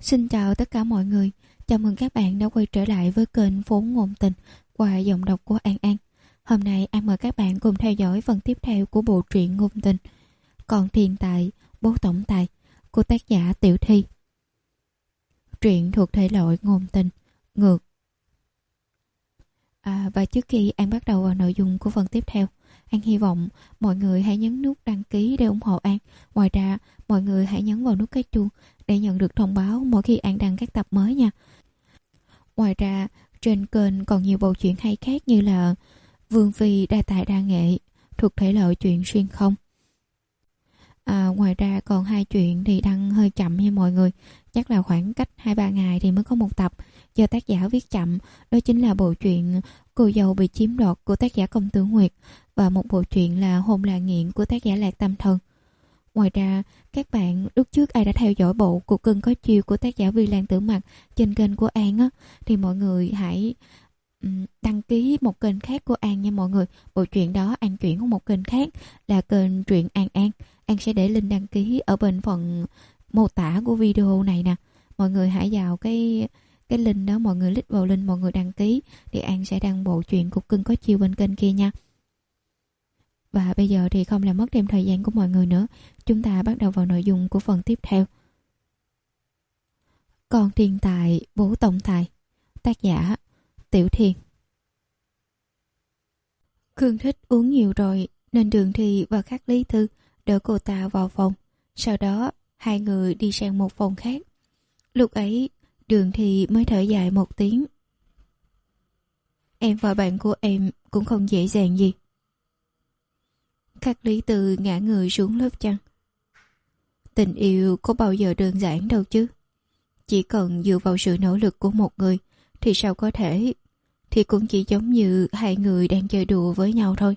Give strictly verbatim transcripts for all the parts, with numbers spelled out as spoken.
Xin chào tất cả mọi người. Chào mừng các bạn đã quay trở lại với kênh Vốn Ngôn Tình qua giọng đọc của An An. Hôm nay An mời các bạn cùng theo dõi phần tiếp theo của bộ truyện ngôn tình Còn Thiên Tài, Bố Tổng Tài của tác giả Tiểu Thi. Truyện thuộc thể loại ngôn tình, ngược. À, và trước khi An bắt đầu vào nội dung của phần tiếp theo, An hy vọng mọi người hãy nhấn nút đăng ký để ủng hộ An. Ngoài ra, mọi người hãy nhấn vào nút cái chuông để nhận được thông báo mỗi khi An đăng các tập mới nha. Ngoài ra, trên kênh còn nhiều bộ truyện hay khác như là Vương Phi đa tài đa nghệ thuộc thể loại truyện xuyên không. À, ngoài ra còn hai chuyện thì đăng hơi chậm nha mọi người. Chắc là khoảng cách hai ba ngày thì mới có một tập do tác giả viết chậm. Đó chính là bộ truyện Cô Dâu Bị Chiếm Đoạt của tác giả Công Tử Nguyệt và một bộ truyện là Hôn Là Nghiện của tác giả Lạc Tâm Thần. Ngoài ra, các bạn lúc trước ai đã theo dõi bộ Cuộc Cưng Có Chiêu của tác giả Vi Lan Tử Mặc trên kênh của An á, thì mọi người hãy um, đăng ký một kênh khác của An nha mọi người. Bộ truyện đó An chuyển qua một kênh khác là kênh truyện An An. An sẽ để link đăng ký ở bên phần mô tả của video này nè. Mọi người hãy vào cái cái link đó, mọi người click vào link, mọi người đăng ký thì An sẽ đăng bộ truyện Cuộc Cưng Có Chiêu bên kênh kia nha. Và bây giờ thì không làm mất thêm thời gian của mọi người nữa, chúng ta bắt đầu vào nội dung của phần tiếp theo. Còn Thiên Tài, Bố Tổng Tài, tác giả Tiểu Thiên. Khương Thích uống nhiều rồi nên Đường Thi và Khắc Lý Thư đỡ cô ta vào phòng. Sau đó hai người đi sang một phòng khác. Lúc ấy Đường Thi mới thở dài một tiếng. Em và bạn của em cũng không dễ dàng gì. Khắc Lý Từ ngã người xuống lớp chăn. Tình yêu có bao giờ đơn giản đâu chứ. Chỉ cần dựa vào sự nỗ lực của một người thì sao có thể. Thì cũng chỉ giống như hai người đang chơi đùa với nhau thôi.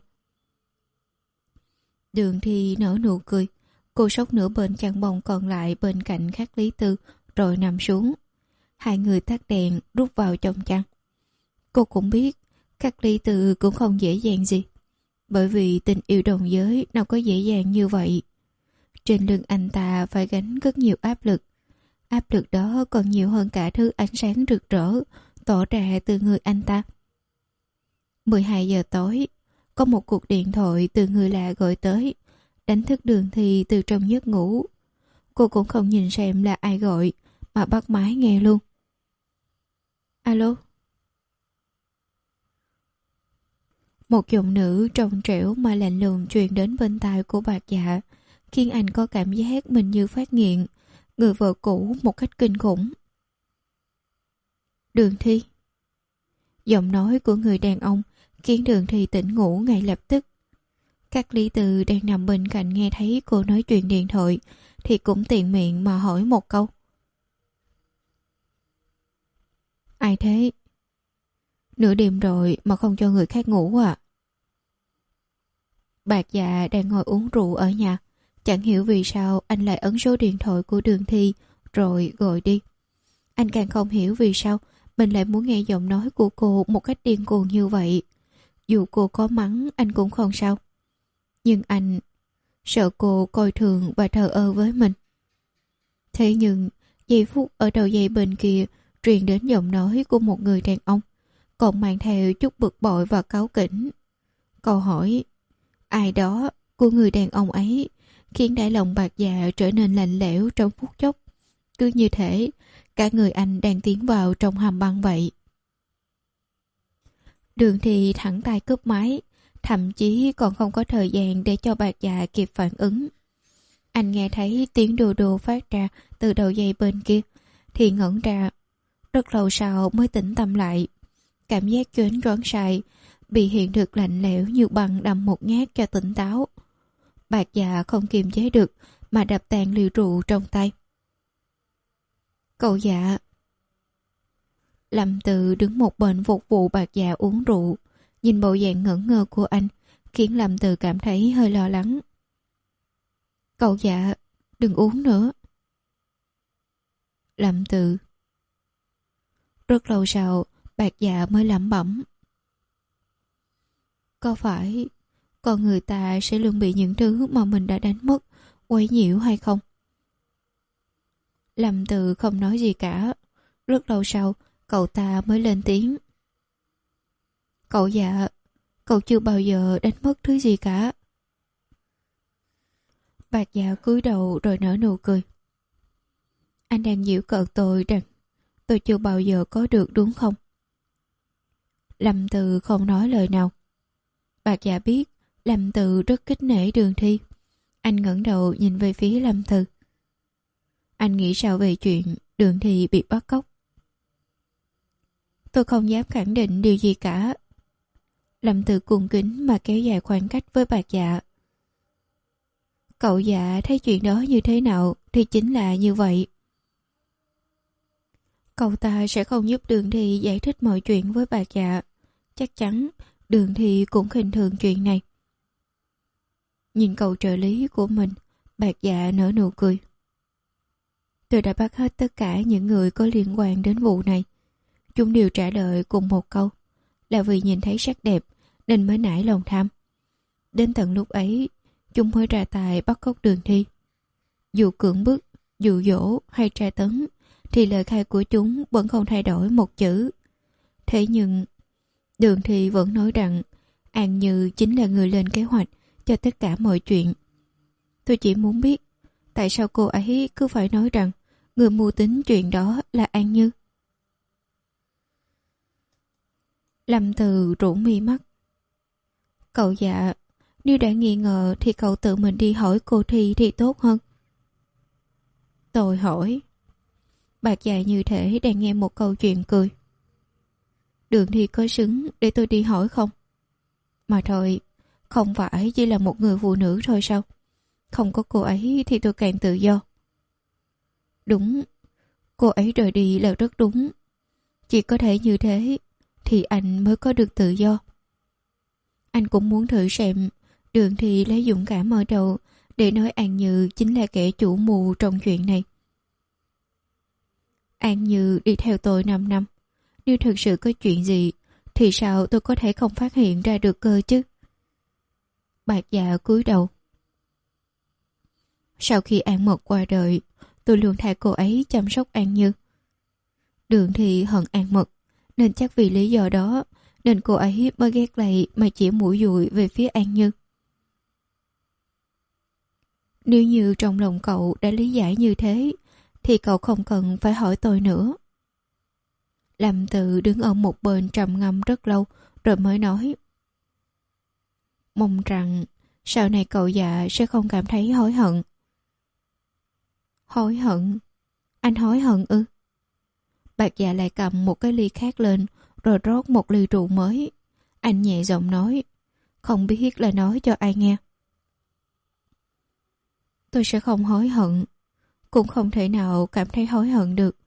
Đường Thi nở nụ cười. Cô xốc nửa bên chăn bông còn lại bên cạnh Khắc Lý Tư rồi nằm xuống. Hai người tắt đèn rút vào trong chăn. Cô cũng biết Khắc Lý Tư cũng không dễ dàng gì. Bởi vì tình yêu đồng giới nào có dễ dàng như vậy. Trên lưng anh ta phải gánh rất nhiều áp lực. Áp lực đó còn nhiều hơn cả thứ ánh sáng rực rỡ tỏ ra từ người anh ta. mười hai giờ tối, có một cuộc điện thoại từ người lạ gọi tới, đánh thức Đường Thi từ trong giấc ngủ. Cô cũng không nhìn xem là ai gọi mà bắt máy nghe luôn. Alo? Một giọng nữ trong trẻo mà lạnh lùng truyền đến bên tai của Bạc Dạ, khiến anh có cảm giác mình như phát nghiện người vợ cũ một cách kinh khủng. Đường Thi. Giọng nói của người đàn ông khiến Đường Thi tỉnh ngủ ngay lập tức. Các Lý Từ đang nằm bên cạnh nghe thấy cô nói chuyện điện thoại thì cũng tiện miệng mà hỏi một câu. Ai thế? Nửa đêm rồi mà không cho người khác ngủ à? Bạc Dạ đang ngồi uống rượu ở nhà. Chẳng hiểu vì sao anh lại ấn số điện thoại của Đường Thi rồi gọi đi. Anh càng không hiểu vì sao mình lại muốn nghe giọng nói của cô một cách điên cuồng như vậy. Dù cô có mắng anh cũng không sao. Nhưng anh sợ cô coi thường và thờ ơ với mình. Thế nhưng giây phút ở đầu dây bên kia truyền đến giọng nói của một người đàn ông, còn mang theo chút bực bội và cáu kỉnh. Câu hỏi ai đó của người đàn ông ấy khiến đáy lòng Bạc Dạ trở nên lạnh lẽo trong phút chốc. Cứ như thể cả người anh đang tiến vào trong hầm băng vậy. Đường Thi thẳng tay cướp máy, thậm chí còn không có thời gian để cho Bạc Dạ kịp phản ứng. Anh nghe thấy tiếng đô đô phát ra từ đầu dây bên kia thì ngẩn ra. Rất lâu sau mới tỉnh tâm lại. Cảm giác choáng choáng sai bị hiện thực lạnh lẽo như băng đâm một nhát cho tỉnh táo. Bạc Dạ không kiềm chế được mà đập tan ly rượu trong tay. Cậu Dạ. Lâm Tự đứng một bên phục vụ Bạc Dạ uống rượu, nhìn bộ dạng ngẩn ngơ của anh khiến Lâm Tự cảm thấy hơi lo lắng. Cậu Dạ, đừng uống nữa. Lâm Tự. Rất lâu sau Bạc Dạ mới lẩm bẩm. Có phải con người ta sẽ luôn bị những thứ mà mình đã đánh mất quấy nhiễu hay không? Lâm Từ không nói gì cả. Rất lâu sau, cậu ta mới lên tiếng. Cậu dạ, cậu chưa bao giờ đánh mất thứ gì cả. Bạc Dạ cúi đầu rồi nở nụ cười. Anh đang giễu cợt tôi rằng tôi chưa bao giờ có được đúng không? Lâm Từ không nói lời nào. Bạc Dạ biết Lâm Từ rất khích nể Đường Thi. Anh ngẩng đầu nhìn về phía Lâm Từ. Anh nghĩ sao về chuyện Đường Thi bị bắt cóc? Tôi không dám khẳng định điều gì cả. Lâm Từ cung kính mà kéo dài khoảng cách với Bạc Dạ. Cậu Dạ thấy chuyện đó như thế nào thì chính là như vậy. Cậu ta sẽ không giúp Đường Thi giải thích mọi chuyện với Bạc Dạ. Chắc chắn Đường Thi cũng khinh thường chuyện này. Nhìn cậu trợ lý của mình, Bạc Dạ nở nụ cười. Tôi đã bắt hết tất cả những người có liên quan đến vụ này. Chúng đều trả lời cùng một câu, là vì nhìn thấy sắc đẹp nên mới nảy lòng tham. Đến tận lúc ấy, chúng mới ra tài bắt cóc Đường Thi. Dù cưỡng bức, dụ dỗ hay tra tấn, thì lời khai của chúng vẫn không thay đổi một chữ. Thế nhưng, Đường Thi vẫn nói rằng An Như chính là người lên kế hoạch cho tất cả mọi chuyện. Tôi chỉ muốn biết tại sao cô ấy cứ phải nói rằng người mưu tính chuyện đó là An Như. Lâm Từ rũ mi mắt. Cậu Dạ, nếu đã nghi ngờ thì cậu tự mình đi hỏi cô Thi thì tốt hơn. Tôi hỏi. Bạc Dạ như thể đang nghe một câu chuyện cười. Đường Thi có xứng để tôi đi hỏi không? Mà thôi, không phải chỉ là một người phụ nữ thôi sao? Không có cô ấy thì tôi càng tự do. Đúng, cô ấy rời đi là rất đúng. Chỉ có thể như thế thì anh mới có được tự do. Anh cũng muốn thử xem Đường Thi lấy dũng cảm ở đâu để nói An Như chính là kẻ chủ mưu trong chuyện này. An Như đi theo tôi năm năm. Nếu thực sự có chuyện gì thì sao tôi có thể không phát hiện ra được cơ chứ? Bạc Dạ cúi đầu. Sau khi An Mật qua đời, tôi luôn thay cô ấy chăm sóc An Như. Đường Thi hận An Mật, nên chắc vì lý do đó nên cô ấy mới ghét lại mà chỉ mũi dùi về phía An Như. Nếu như trong lòng cậu đã lý giải như thế thì cậu không cần phải hỏi tôi nữa. Lâm Từ đứng ở một bên trầm ngâm rất lâu rồi mới nói. Mong rằng sau này cậu Dạ sẽ không cảm thấy hối hận. Hối hận? Anh hối hận ư? Bạc Dạ lại cầm một cái ly khác lên rồi rót một ly rượu mới. Anh nhẹ giọng nói, không biết là nói cho ai nghe. Tôi sẽ không hối hận, cũng không thể nào cảm thấy hối hận được.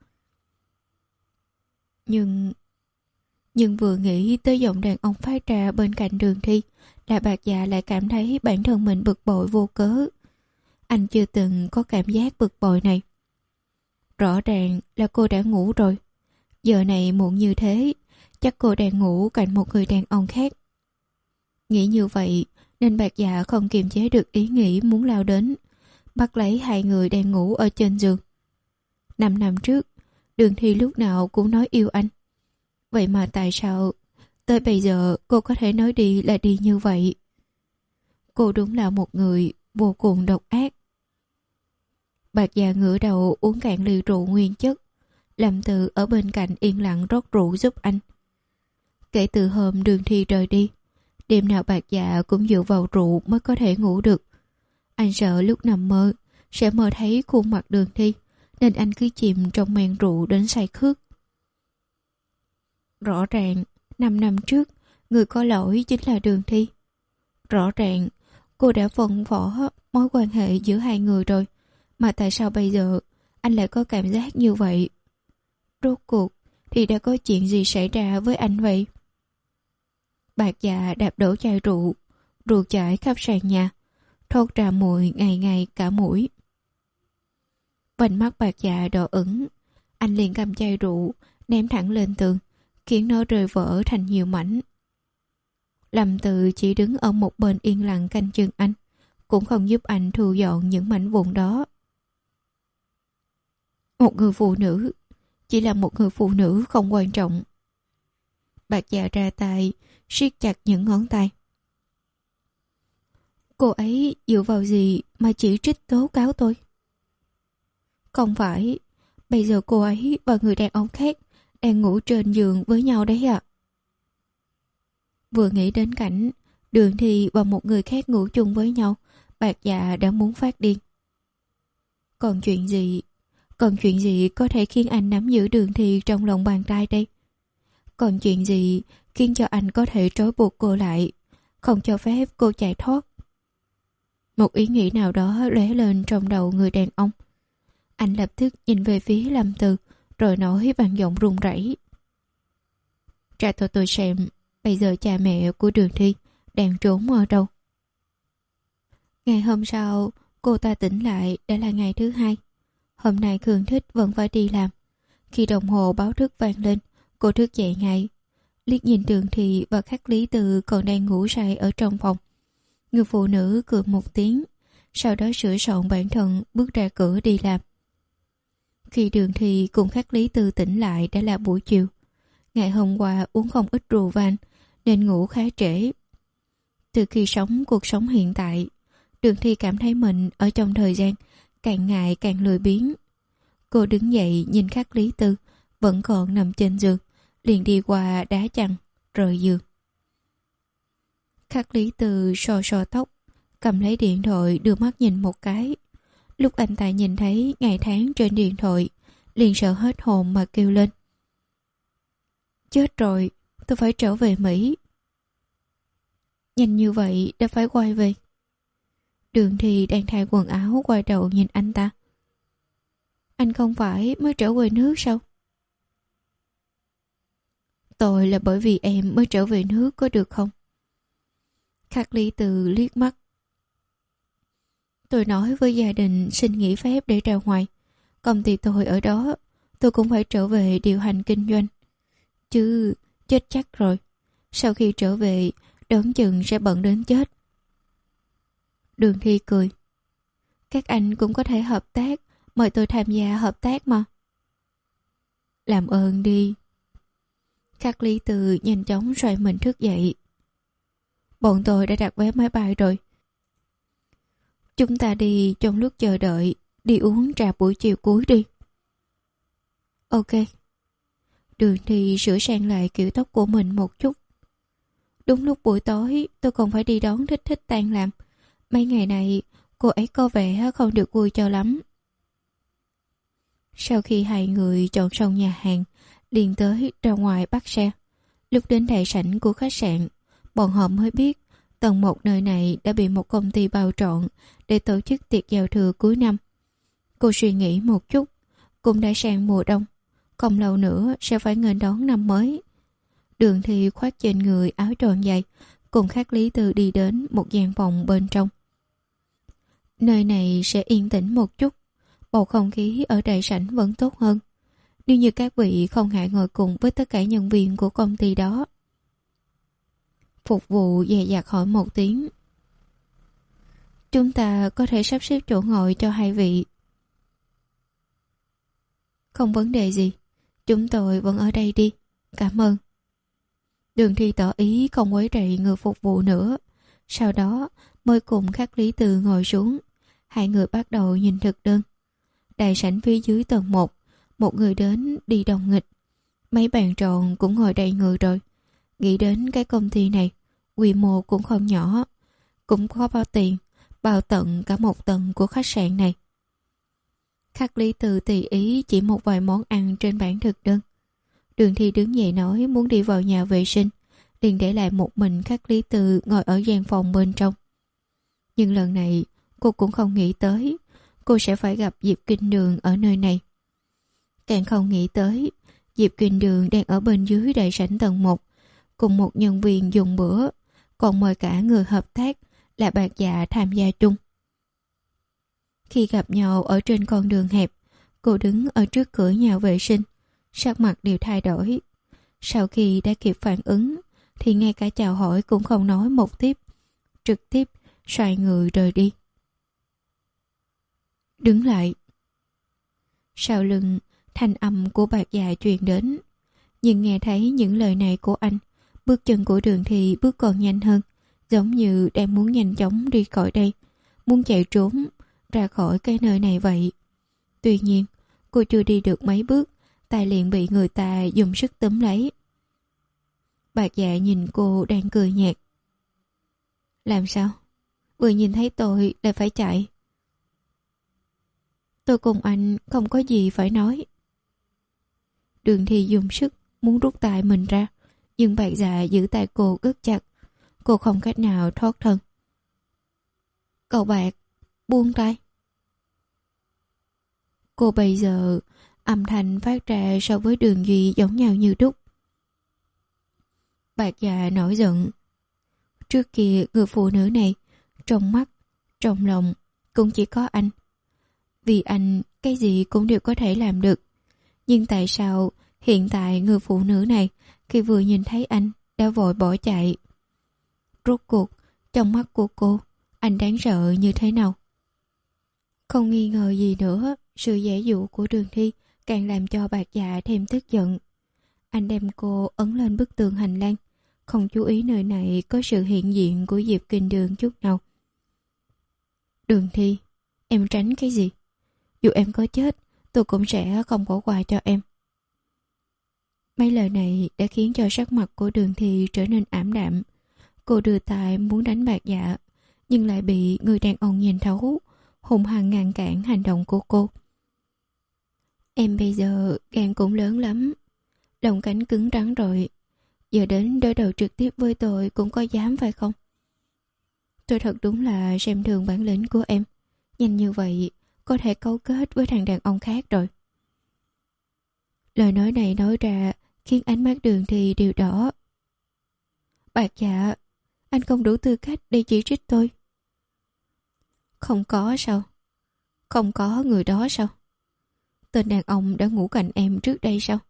Nhưng... Nhưng vừa nghĩ tới giọng đàn ông phát ra bên cạnh Đường Thi là Bạc Dạ lại cảm thấy bản thân mình bực bội vô cớ. Anh chưa từng có cảm giác bực bội này. Rõ ràng là cô đã ngủ rồi. Giờ này muộn như thế, chắc cô đang ngủ cạnh một người đàn ông khác. Nghĩ như vậy nên Bạc Dạ không kiềm chế được ý nghĩ muốn lao đến, bắt lấy hai người đang ngủ ở trên giường. Năm năm trước, Đường Thi lúc nào cũng nói yêu anh. Vậy mà tại sao tới bây giờ cô có thể nói đi là đi như vậy? Cô đúng là một người vô cùng độc ác. Bạc Dạ ngửa đầu uống cạn ly rượu nguyên chất. Lâm Từ ở bên cạnh yên lặng rót rượu giúp anh. Kể từ hôm Đường Thi rời đi, đêm nào Bạc Dạ cũng dựa vào rượu mới có thể ngủ được. Anh sợ lúc nằm mơ sẽ mơ thấy khuôn mặt Đường Thi, nên anh cứ chìm trong men rượu đến say khướt. Rõ ràng, năm năm trước, người có lỗi chính là Đường Thi. Rõ ràng, cô đã phân vỏ mối quan hệ giữa hai người rồi, mà tại sao bây giờ anh lại có cảm giác như vậy? Rốt cuộc thì đã có chuyện gì xảy ra với anh vậy? Bạc Dạ đạp đổ chai rượu, rượu chảy khắp sàn nhà, thốt ra mùi ngày ngày cả mũi. Vành mắt Bạc Dạ đỏ ửng, anh liền cầm chai rượu ném thẳng lên tường, khiến nó rơi vỡ thành nhiều mảnh. Lâm Từ chỉ đứng ở một bên yên lặng canh chừng anh, cũng không giúp anh thu dọn những mảnh vụn đó. Một người phụ nữ, chỉ là một người phụ nữ không quan trọng. Bạc dạ ra tay, siết chặt những ngón tay. Cô ấy dựa vào gì mà chỉ trích tố cáo tôi? Không phải, bây giờ cô ấy và người đàn ông khác đang ngủ trên giường với nhau đấy ạ. À. Vừa nghĩ đến cảnh Đường Thi và một người khác ngủ chung với nhau, Bạc dạ đã muốn phát điên. Còn chuyện gì, còn chuyện gì có thể khiến anh nắm giữ Đường Thi trong lòng bàn tay đây? Còn chuyện gì khiến cho anh có thể trói buộc cô lại, không cho phép cô chạy thoát? Một ý nghĩ nào đó lóe lên trong đầu người đàn ông. Anh lập tức nhìn về phía Lâm Từ, rồi nói bằng giọng run rẩy: "Trả cho tôi xem, bây giờ cha mẹ của Đường Thi đang trốn ở đâu?" Ngày hôm sau, cô ta tỉnh lại đã là ngày thứ hai. Hôm nay Khương Thích vẫn phải đi làm. Khi đồng hồ báo thức vang lên, cô thức dậy ngay. Liếc nhìn Đường Thi và Khắc Lý Từ còn đang ngủ say ở trong phòng. Người phụ nữ cười một tiếng, sau đó sửa soạn bản thân bước ra cửa đi làm. Khi Đường Thi cùng Khắc Lý Từ tỉnh lại đã là buổi chiều. Ngày hôm qua uống không ít rượu vang nên ngủ khá trễ. Từ khi sống cuộc sống hiện tại, Đường Thi cảm thấy mình ở trong thời gian càng ngày càng lười biếng. Cô đứng dậy nhìn Khắc Lý Từ vẫn còn nằm trên giường, liền đi qua đá chăn rời giường. Khắc Lý Từ sò sò tóc, cầm lấy điện thoại đưa mắt nhìn một cái. Lúc anh ta nhìn thấy ngày tháng trên điện thoại, liền sợ hết hồn mà kêu lên: "Chết rồi, tôi phải trở về Mỹ." Nhanh như vậy đã phải quay về. Đường Thi đang thay quần áo quay đầu nhìn anh ta. "Anh không phải mới trở về nước sao?" "Tôi là bởi vì em mới trở về nước, có được không?" Khắc Lý Từ liếc mắt. "Tôi nói với gia đình xin nghỉ phép để ra ngoài. Công ty tôi ở đó, tôi cũng phải trở về điều hành kinh doanh. Chứ chết chắc rồi. Sau khi trở về, đoán chừng sẽ bận đến chết." Đường Thi cười. "Các anh cũng có thể hợp tác, mời tôi tham gia hợp tác mà." "Làm ơn đi." Khắc Lý Từ nhanh chóng xoay mình thức dậy. "Bọn tôi đã đặt vé máy bay rồi. Chúng ta đi trong lúc chờ đợi, đi uống trà buổi chiều cuối đi." "Ok." Đường Thi sửa sang lại kiểu tóc của mình một chút. "Đúng lúc buổi tối tôi còn phải đi đón Thích Thích tan làm. Mấy ngày này cô ấy có vẻ không được vui cho lắm." Sau khi hai người chọn xong nhà hàng, liền tới ra ngoài bắt xe. Lúc đến đại sảnh của khách sạn, bọn họ mới biết tầng một nơi này đã bị một công ty bao trọn để tổ chức tiệc giao thừa cuối năm. Cô suy nghĩ một chút, cũng đã sang mùa đông, không lâu nữa sẽ phải nghênh đón năm mới. Đường Thi khoác trên người áo tròn dày, cùng Khắc Lý Từ đi đến một gian phòng bên trong. Nơi này sẽ yên tĩnh một chút, bầu không khí ở đại sảnh vẫn tốt hơn. Nếu như các vị không ngại ngồi cùng với tất cả nhân viên của công ty đó. Phục vụ dè dặt hỏi một tiếng: "Chúng ta có thể sắp xếp chỗ ngồi cho hai vị?" "Không vấn đề gì, chúng tôi vẫn ở đây đi, cảm ơn." Đường Thi tỏ ý không quấy rầy người phục vụ nữa, sau đó mới cùng Khắc Lý Từ ngồi xuống. Hai người bắt đầu nhìn thực đơn. Đại sảnh phía dưới tầng một, một người đến đi đồng nghịch. Mấy bàn tròn cũng ngồi đầy người rồi. Nghĩ đến cái công ty này, quy mô cũng không nhỏ, cũng có bao tiền, bao tận cả một tầng của khách sạn này. Khắc Lý Từ tùy ý chỉ một vài món ăn trên bảng thực đơn. Đường Thi đứng dậy nói muốn đi vào nhà vệ sinh, liền để lại một mình Khắc Lý Từ ngồi ở gian phòng bên trong. Nhưng lần này cô cũng không nghĩ tới cô sẽ phải gặp Diệp Kinh Đường ở nơi này. Càng không nghĩ tới Diệp Kinh Đường đang ở bên dưới đại sảnh tầng một cùng một nhân viên dùng bữa, còn mời cả người hợp tác là Bạc Dạ tham gia chung. Khi gặp nhau ở trên con đường hẹp, cô đứng ở trước cửa nhà vệ sinh, sắc mặt đều thay đổi. Sau khi đã kịp phản ứng thì ngay cả chào hỏi cũng không nói một tiếp, trực tiếp xoay người rời đi. Đứng lại. Sau lưng, thanh âm của Bạc Dạ truyền đến. Nhưng nghe thấy những lời này của anh, bước chân của Đường Thi bước còn nhanh hơn, giống như đang muốn nhanh chóng đi khỏi đây, muốn chạy trốn ra khỏi cái nơi này vậy. Tuy nhiên, cô chưa đi được mấy bước, tay liền bị người ta dùng sức túm lấy. Bạc Dạ nhìn cô đang cười nhạt. Làm sao? Vừa nhìn thấy tôi lại phải chạy. Tôi cùng anh không có gì phải nói. Đường Thi dùng sức muốn rút tay mình ra, nhưng Bạc Dạ giữ tay cô rất chặt. Cô không cách nào thoát thân. Cậu Bạc, buông tay. Cô bây giờ âm thanh phát ra so với Đường Duy giống nhau như đúc. Bạc Dạ nổi giận. Trước kia người phụ nữ này trong mắt, trong lòng cũng chỉ có anh. Vì anh cái gì cũng đều có thể làm được. Nhưng tại sao hiện tại người phụ nữ này khi vừa nhìn thấy anh đã vội bỏ chạy? Rốt cuộc trong mắt của cô anh đáng sợ như thế nào? Không nghi ngờ gì nữa, sự dễ dụ của Đường Thi càng làm cho Bạc Dạ thêm tức giận. Anh đem cô ấn lên bức tường hành lang, không chú ý nơi này có sự hiện diện của Diệp Kinh Đường chút nào. Đường Thi, em tránh cái gì? Dù em có chết, tôi cũng sẽ không bỏ qua cho em. Mấy lời này đã khiến cho sắc mặt của Đường Thi trở nên ảm đạm. Cô đưa tay muốn đánh Bạc Dạ, nhưng lại bị người đàn ông nhìn thấu, hung hăng ngăn cản hành động của cô. Em bây giờ gan cũng lớn lắm, lòng cánh cứng rắn rồi. Giờ đến đối đầu trực tiếp với tôi cũng có dám phải không? Tôi thật đúng là xem thường bản lĩnh của em. Nhanh như vậy có thể cấu kết với thằng đàn ông khác rồi. Lời nói này nói ra khiến ánh mắt Đường Thi đều đỏ. Bạc Dạ, anh không đủ tư cách để chỉ trích tôi. Không có sao? Không có người đó sao? Tên đàn ông đã ngủ cạnh em trước đây sao?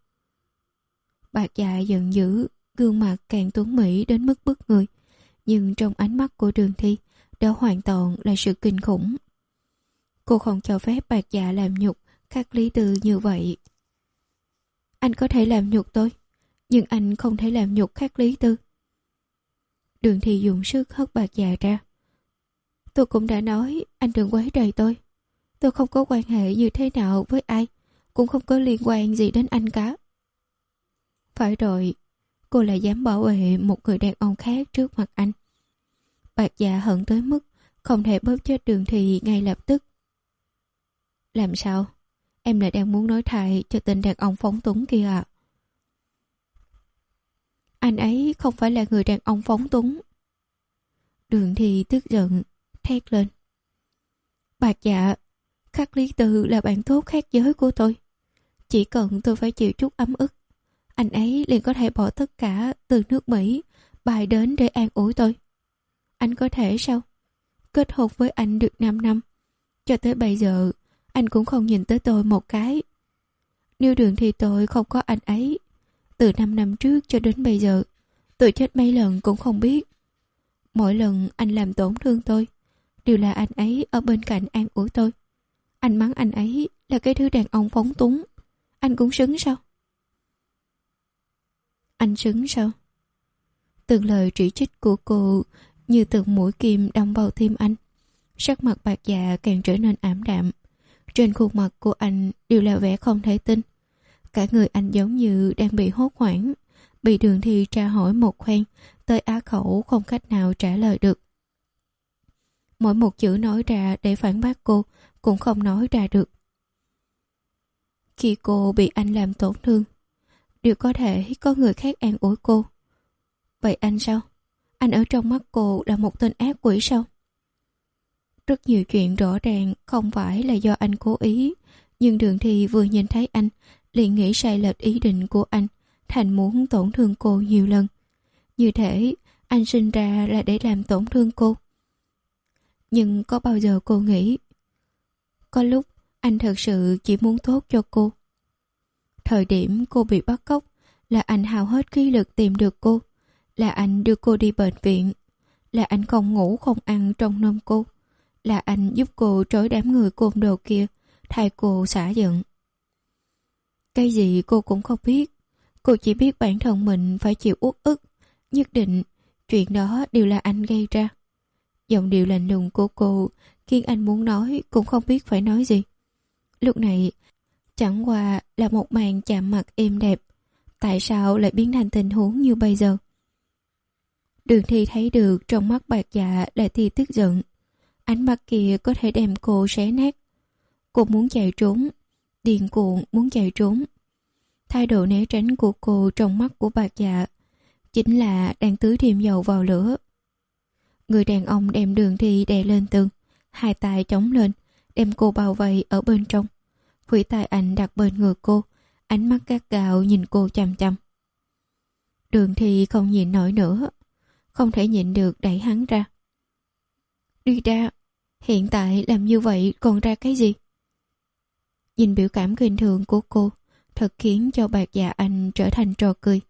Bạc Dạ giận dữ, gương mặt càng tuấn mỹ đến mức bức người, nhưng trong ánh mắt của Đường Thi đó hoàn toàn là sự kinh khủng. Cô không cho phép Bạc Dạ làm nhục Khắc Lý Tư như vậy. Anh có thể làm nhục tôi, nhưng anh không thể làm nhục Khắc Lý Tư. Đường Thi dùng sức hất Bạc Dạ ra. Tôi cũng đã nói anh đừng quấy rầy tôi. Tôi không có quan hệ như thế nào với ai, cũng không có liên quan gì đến anh cả. Phải rồi, cô lại dám bảo vệ một người đàn ông khác trước mặt anh. Bạc Dạ hận tới mức không thể bóp chết Đường Thi ngay lập tức. Làm sao? Em lại đang muốn nói thại cho tên đàn ông phóng túng kia à? Anh ấy không phải là người đàn ông phóng túng. Đường Thi tức giận, thét lên. Bạc Dạ, Khắc Lý Tư là bạn tốt khác giới của tôi. Chỉ cần tôi phải chịu chút ấm ức, anh ấy liền có thể bỏ tất cả từ nước Mỹ bay đến để an ủi tôi. Anh có thể sao? Kết hôn với anh được năm năm, cho tới bây giờ anh cũng không nhìn tới tôi một cái. Nếu Đường Thi tôi không có anh ấy, từ năm năm trước cho đến bây giờ tôi chết mấy lần cũng không biết. Mỗi lần anh làm tổn thương tôi đều là anh ấy ở bên cạnh an ủi tôi. Anh mắng anh ấy là cái thứ đàn ông phóng túng. Anh cũng xứng sao? Anh xứng sao? Từng lời chỉ trích của cô như từng mũi kim đâm vào tim anh. Sắc mặt Bạc Dạ càng trở nên ảm đạm. Trên khuôn mặt của anh đều là vẻ không thể tin. Cả người anh giống như đang bị hốt hoảng, bị Đường Thi tra hỏi một phen, tới á khẩu không cách nào trả lời được. Mỗi một chữ nói ra để phản bác cô cũng không nói ra được. Khi cô bị anh làm tổn thương, đều có thể có người khác an ủi cô. Vậy anh sao? Anh ở trong mắt cô là một tên ác quỷ sao? Rất nhiều chuyện rõ ràng không phải là do anh cố ý, nhưng Đường Thi vừa nhìn thấy anh liền nghĩ sai lệch ý định của anh, thành muốn tổn thương cô nhiều lần. Như thể anh sinh ra là để làm tổn thương cô. Nhưng có bao giờ cô nghĩ có lúc anh thật sự chỉ muốn tốt cho cô. Thời điểm cô bị bắt cóc là anh hao hết khí lực tìm được cô, là anh đưa cô đi bệnh viện, là anh không ngủ không ăn trong nôm cô, là anh giúp cô trói đám người côn đồ kia, thay cô xả giận. Cái gì cô cũng không biết. Cô chỉ biết bản thân mình phải chịu uất ức. Nhất định chuyện đó đều là anh gây ra. Giọng điệu lạnh lùng của cô khiến anh muốn nói cũng không biết phải nói gì. Lúc này chẳng qua là một màn chạm mặt êm đẹp, tại sao lại biến thành tình huống như bây giờ? Đường Thi thấy được trong mắt Bạc Dạ là tia tức giận. Ánh mắt kia có thể đem cô xé nát. Cô muốn chạy trốn, điên cuồng muốn chạy trốn. Thái độ né tránh của cô trong mắt của Bạc Dạ chính là đang tưới thêm dầu vào lửa. Người đàn ông đem Đường Thi đè lên tường, hai tay chống lên, đem cô bao vây ở bên trong. Khuỷu tay anh đặt bên người cô, ánh mắt gắt gao nhìn cô chằm chằm. Đường Thi không nhịn nổi nữa, không thể nhịn được đẩy hắn ra. Đi ra, hiện tại làm như vậy còn ra cái gì? Nhìn biểu cảm khinh thường của cô, thật khiến cho Bạc Dạ anh trở thành trò cười.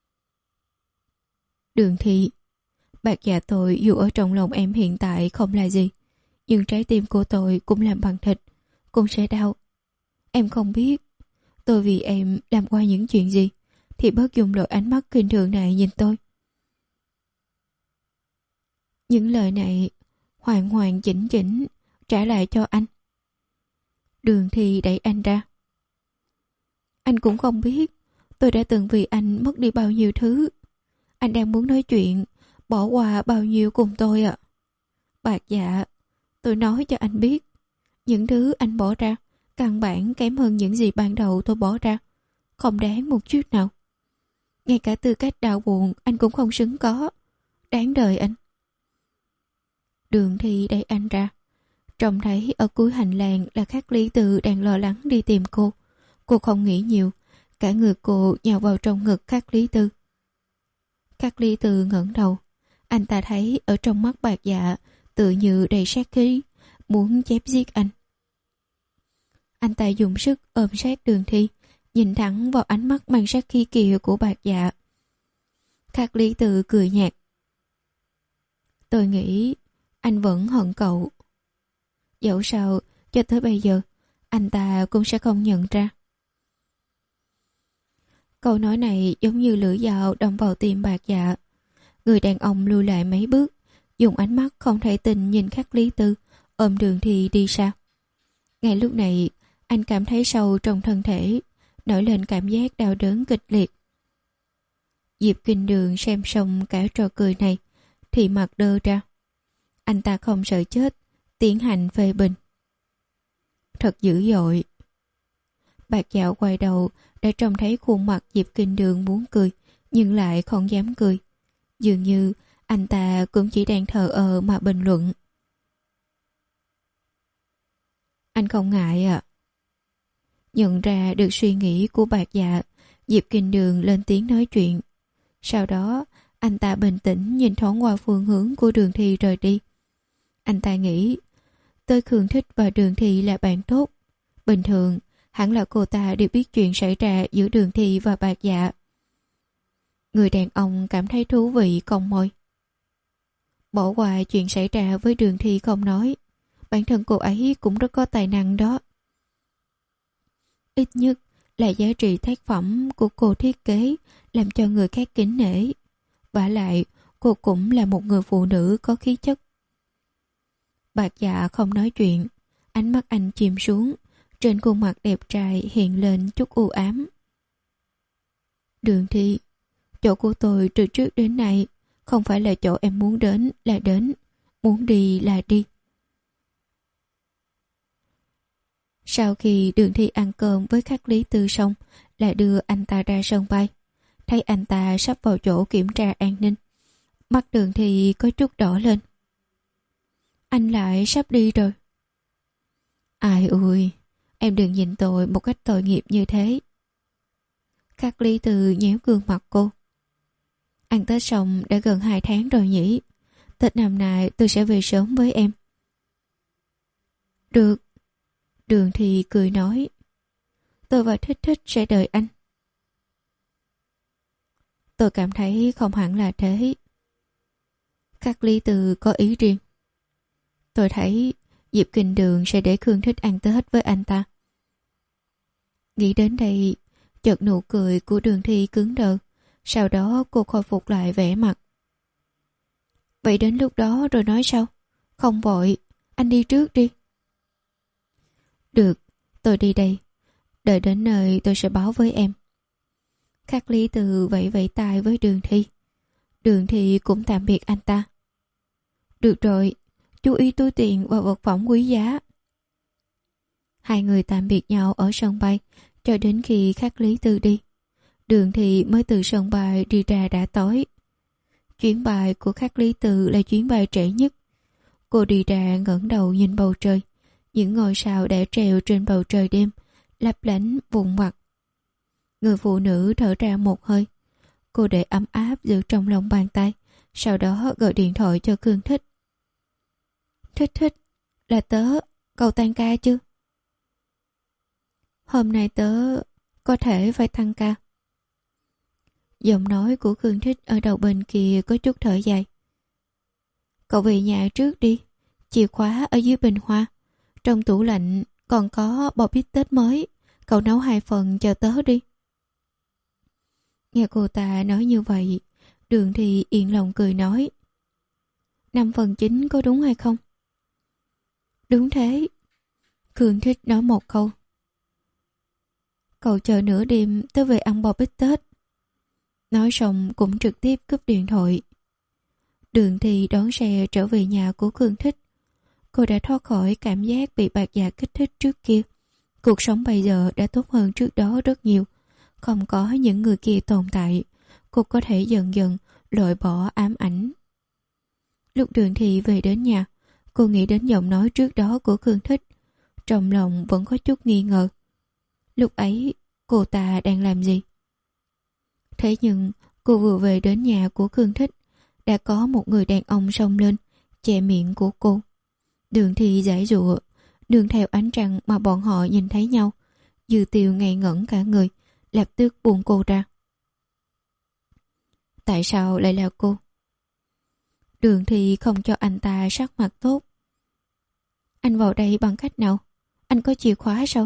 Đường Thi, Bạc Dạ tôi dù ở trong lòng em hiện tại không là gì, nhưng trái tim của tôi cũng làm bằng thịt, cũng sẽ đau. Em không biết tôi vì em làm qua những chuyện gì, thì bớt dùng loại ánh mắt khinh thường này nhìn tôi. Những lời này hoàn hoàn chỉnh chỉnh trả lại cho anh. Đường Thi đẩy anh ra. Anh cũng không biết tôi đã từng vì anh mất đi bao nhiêu thứ. Anh đang muốn nói chuyện, bỏ qua bao nhiêu cùng tôi ạ. À? Bạc Dạ, tôi nói cho anh biết, những thứ anh bỏ ra căn bản kém hơn những gì ban đầu tôi bỏ ra, không đáng một chút nào. Ngay cả tư cách đau buồn anh cũng không xứng có, đáng đời anh. Đường Thi đẩy anh ra. Trông thấy ở cuối hành lang là Khắc Lý Từ đang lo lắng đi tìm cô. Cô không nghĩ nhiều, cả người cô nhào vào trong ngực Khắc Lý Từ. Khắc Lý Từ ngẩng đầu, anh ta thấy ở trong mắt Bạc Dạ tự như đầy sát khí, muốn chém giết anh. Anh ta dùng sức ôm sát Đường Thi, nhìn thẳng vào ánh mắt mang sát khí kia của Bạc Dạ. Khắc Lý Từ cười nhạt. Tôi nghĩ anh vẫn hận cậu. Dẫu sao, cho tới bây giờ, anh ta cũng sẽ không nhận ra. Câu nói này giống như lưỡi dao đâm vào tim Bạc Dạ. Người đàn ông lùi lại mấy bước, dùng ánh mắt không thể tin nhìn Khắc Lý Tư, ôm Đường Thi đi xa. Ngay lúc này, anh cảm thấy sâu trong thân thể, nổi lên cảm giác đau đớn kịch liệt. Diệp Kinh Đường xem xong cả trò cười này, thì mặt đơ ra. Anh ta không sợ chết, tiến hành phê bình. Thật dữ dội. Bạc Dạ quay đầu đã trông thấy khuôn mặt Diệp Kinh Đường muốn cười, nhưng lại không dám cười. Dường như anh ta cũng chỉ đang thờ ơ mà bình luận. Anh không ngại à? Nhận ra được suy nghĩ của Bạc Dạ, Diệp Kinh Đường lên tiếng nói chuyện. Sau đó, anh ta bình tĩnh nhìn thoáng qua phương hướng của Đường Thi rời đi. Anh ta nghĩ, tôi Khương Thích và Đường Thi là bạn tốt. Bình thường, hẳn là cô ta đều biết chuyện xảy ra giữa Đường Thi và Bạc Dạ. Người đàn ông cảm thấy thú vị cong môi. Bỏ qua chuyện xảy ra với Đường Thi không nói, bản thân cô ấy cũng rất có tài năng đó. Ít nhất là giá trị tác phẩm của cô thiết kế làm cho người khác kính nể. Vả lại, cô cũng là một người phụ nữ có khí chất. Bạc Dạ không nói chuyện, ánh mắt anh chìm xuống, trên khuôn mặt đẹp trai hiện lên chút u ám. Đường Thi, chỗ của tôi từ trước đến nay không phải là chỗ em muốn đến là đến, muốn đi là đi. Sau khi Đường Thi ăn cơm với Khắc Lý Tư xong, lại đưa anh ta ra sân bay. Thấy anh ta sắp vào chỗ kiểm tra an ninh, mắt Đường Thi có chút đỏ lên. Anh lại sắp đi rồi. Ai ui, em đừng nhìn tôi một cách tội nghiệp như thế. Khắc Lý Từ nhéo gương mặt cô. Ăn Tết xong đã gần hai tháng rồi nhỉ. Tết năm nay tôi sẽ về sớm với em. Được. Đường Thi cười nói. Tôi và Thích Thích sẽ đợi anh. Tôi cảm thấy không hẳn là thế. Khắc Lý Từ có ý riêng. Tôi thấy Diệp Kinh Đường sẽ để Khương Thích ăn Tết với anh ta. Nghĩ đến đây, Chợt nụ cười của Đường Thi cứng đờ. Sau đó cô khôi phục lại vẻ mặt. Vậy đến lúc đó rồi nói sao? Không vội, anh đi trước đi. Được, tôi đi đây. Đợi đến nơi tôi sẽ báo với em. Khắc Lý Từ vẫy vẫy tay với Đường Thi. Đường Thi cũng tạm biệt anh ta. Được rồi, chú ý túi tiền và vật phẩm quý giá. Hai người tạm biệt nhau ở sân bay cho đến khi Khắc Lý Từ đi. Đường Thi mới từ sân bay đi ra đã tối. Chuyến bay của Khắc Lý Từ là chuyến bay trễ nhất. Cô đi ra ngẩng đầu nhìn bầu trời. Những ngôi sao đã treo trên bầu trời đêm lấp lánh vụn vặt. Người phụ nữ thở ra một hơi. Cô để ấm áp giữ trong lòng bàn tay. Sau đó gọi điện thoại cho Khương Thích. Thích thích, là tớ, cậu tan ca chứ? Hôm nay tớ có thể phải tăng ca. Giọng nói của Khương Thích ở đầu bên kia có chút thở dài. Cậu về nhà trước đi. Chìa khóa ở dưới bình hoa. Trong tủ lạnh còn có bò bít tết mới. Cậu nấu hai phần cho tớ đi. Nghe cô ta nói như vậy, Đường Thi yên lòng cười nói. Năm phần chín có đúng hay không? Đúng thế. Khương Thích nói một câu. Cậu chờ nửa đêm tớ về ăn bò bít tết. Nói xong cũng trực tiếp cúp điện thoại. Đường Thi đón xe trở về nhà của Khương Thích. Cô đã thoát khỏi cảm giác bị bạc dạ kích thích trước kia. Cuộc sống bây giờ đã tốt hơn trước đó rất nhiều. Không có những người kia tồn tại, cô có thể dần dần loại bỏ ám ảnh. Lúc Đường Thi về đến nhà, cô nghĩ đến giọng nói trước đó của Khương Thích. Trong lòng vẫn có chút nghi ngờ. Lúc ấy, cô ta đang làm gì? Thế nhưng, cô vừa về đến nhà của Khương Thích, đã có một người đàn ông xông lên, che miệng của cô. Đường Thi giãy giụa, nương theo ánh trăng mà bọn họ nhìn thấy nhau. Dư Tiêu ngây ngẩn cả người, lập tức buông cô ra. Tại sao lại là cô? Đường Thi không cho anh ta sắc mặt tốt. Anh vào đây bằng cách nào? Anh có chìa khóa sao?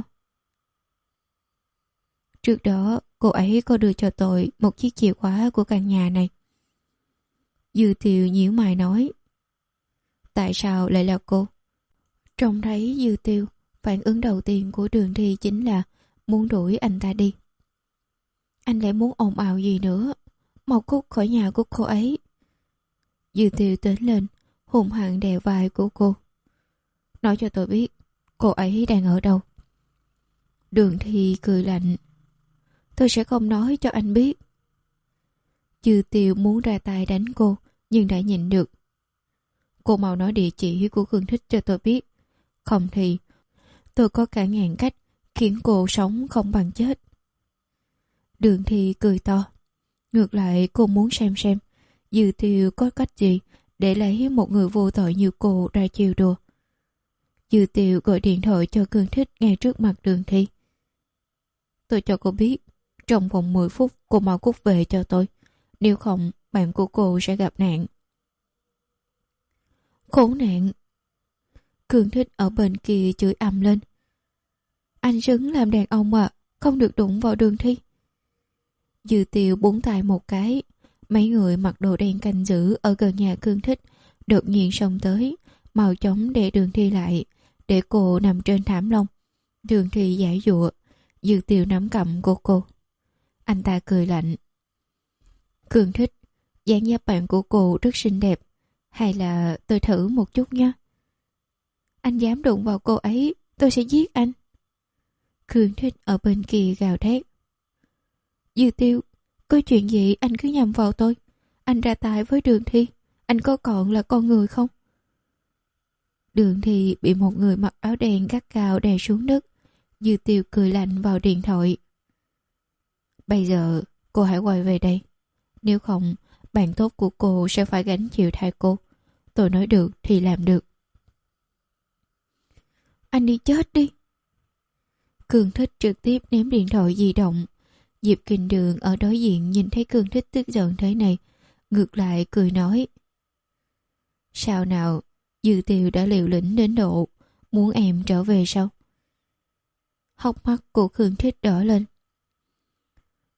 Trước đó, cô ấy có đưa cho tôi một chiếc chìa khóa của căn nhà này. Dư Tiêu nhíu mày nói. Tại sao lại là cô? Trông thấy Dư Tiêu, phản ứng đầu tiên của Đường Thi chính là muốn đuổi anh ta đi. Anh lại muốn ồn ào gì nữa? Mau cút khỏi nhà của cô ấy. Dư Tiêu tiến lên, hùng hăng đè vai của cô. Nói cho tôi biết, cô ấy đang ở đâu? Đường Thi cười lạnh. Tôi sẽ không nói cho anh biết. Dư Tiêu muốn ra tay đánh cô, nhưng đã nhịn được. Cô mau nói địa chỉ của Khương Thích cho tôi biết. Không thì, tôi có cả ngàn cách khiến cô sống không bằng chết. Đường Thi cười to. Ngược lại cô muốn xem xem Dư Tiêu có cách gì để lấy một người vô tội như cô ra chiều đùa. Dư Tiêu gọi điện thoại cho Khương Thích ngay trước mặt Đường Thi. Tôi cho cô biết, trong vòng mười phút cô mau cút về cho tôi. Nếu không, bạn của cô sẽ gặp nạn. Khốn nạn! Khương Thích ở bên kia chửi ầm lên. Anh xứng làm đàn ông à, không được đụng vào Đường Thi. Dư Tiêu búng tay một cái. Mấy người mặc đồ đen canh giữ ở gần nhà Khương Thích đột nhiên xông tới, mau chóng để Đường Thi lại, để cô nằm trên thảm lông. Đường Thi giãy giụa. Dư Tiêu nắm cầm của cô. Anh ta cười lạnh. Khương Thích, dáng dấp bạn của cô rất xinh đẹp. Hay là tôi thử một chút nha. Anh dám đụng vào cô ấy, tôi sẽ giết anh. Khương Thích ở bên kia gào thét. Dư Tiêu, có chuyện gì anh cứ nhầm vào tôi. Anh ra tay với Đường Thi, anh có còn là con người không? Đường Thi bị một người mặc áo đen gắt gao đè xuống đất. Dư Tiêu cười lạnh vào điện thoại. Bây giờ cô hãy quay về đây. Nếu không, bạn tốt của cô sẽ phải gánh chịu thay cô. Tôi nói được thì làm được. Anh đi chết đi. Khương Thích trực tiếp ném điện thoại di động. Diệp Kình Đường ở đối diện nhìn thấy Khương Thích tức giận thế này, ngược lại cười nói. Sao nào, Dư Tiêu đã liều lĩnh đến độ muốn em trở về sao? Hốc mắt của Khương Thích đỏ lên.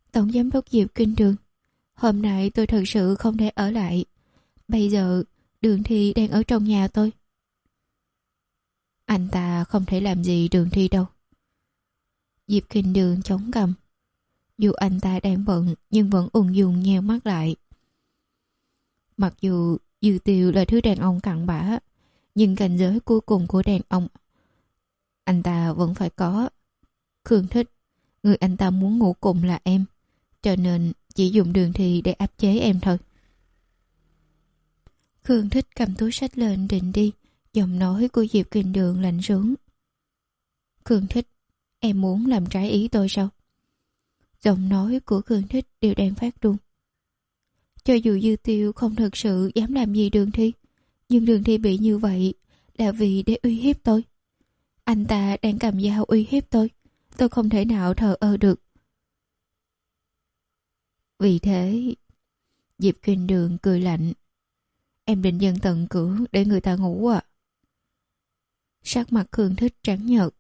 Tổng giám đốc Diệp Kinh Đường, hôm nay tôi thật sự không thể ở lại. Bây giờ Đường Thi đang ở trong nhà tôi. Anh ta không thể làm gì Đường Thi đâu. Diệp Kinh Đường chống cằm. Dù anh ta đang bận nhưng vẫn ung dung nheo mắt lại. Mặc dù Dư Tiêu là thứ đàn ông cặn bã, nhưng cảnh giới cuối cùng của đàn ông anh ta vẫn phải có. Khương Thích, người anh ta muốn ngủ cùng là em, cho nên chỉ dùng Đường Thi để áp chế em thôi. Khương Thích cầm túi sách lên định đi, giọng nói của Diệp Kinh Đường lạnh xuống. Khương Thích, em muốn làm trái ý tôi sao? Giọng nói của Khương Thích đều đang phát run. Cho dù Dư Tiêu không thật sự dám làm gì Đường Thi, nhưng Đường Thi bị như vậy là vì để uy hiếp tôi. Anh ta đang cầm dao uy hiếp tôi, tôi không thể nào thờ ơ được. Vì thế, Diệp Kinh Đường cười lạnh. Em định dần tận cửa để người ta ngủ à? Sắc mặt Khương Thích trắng nhợt.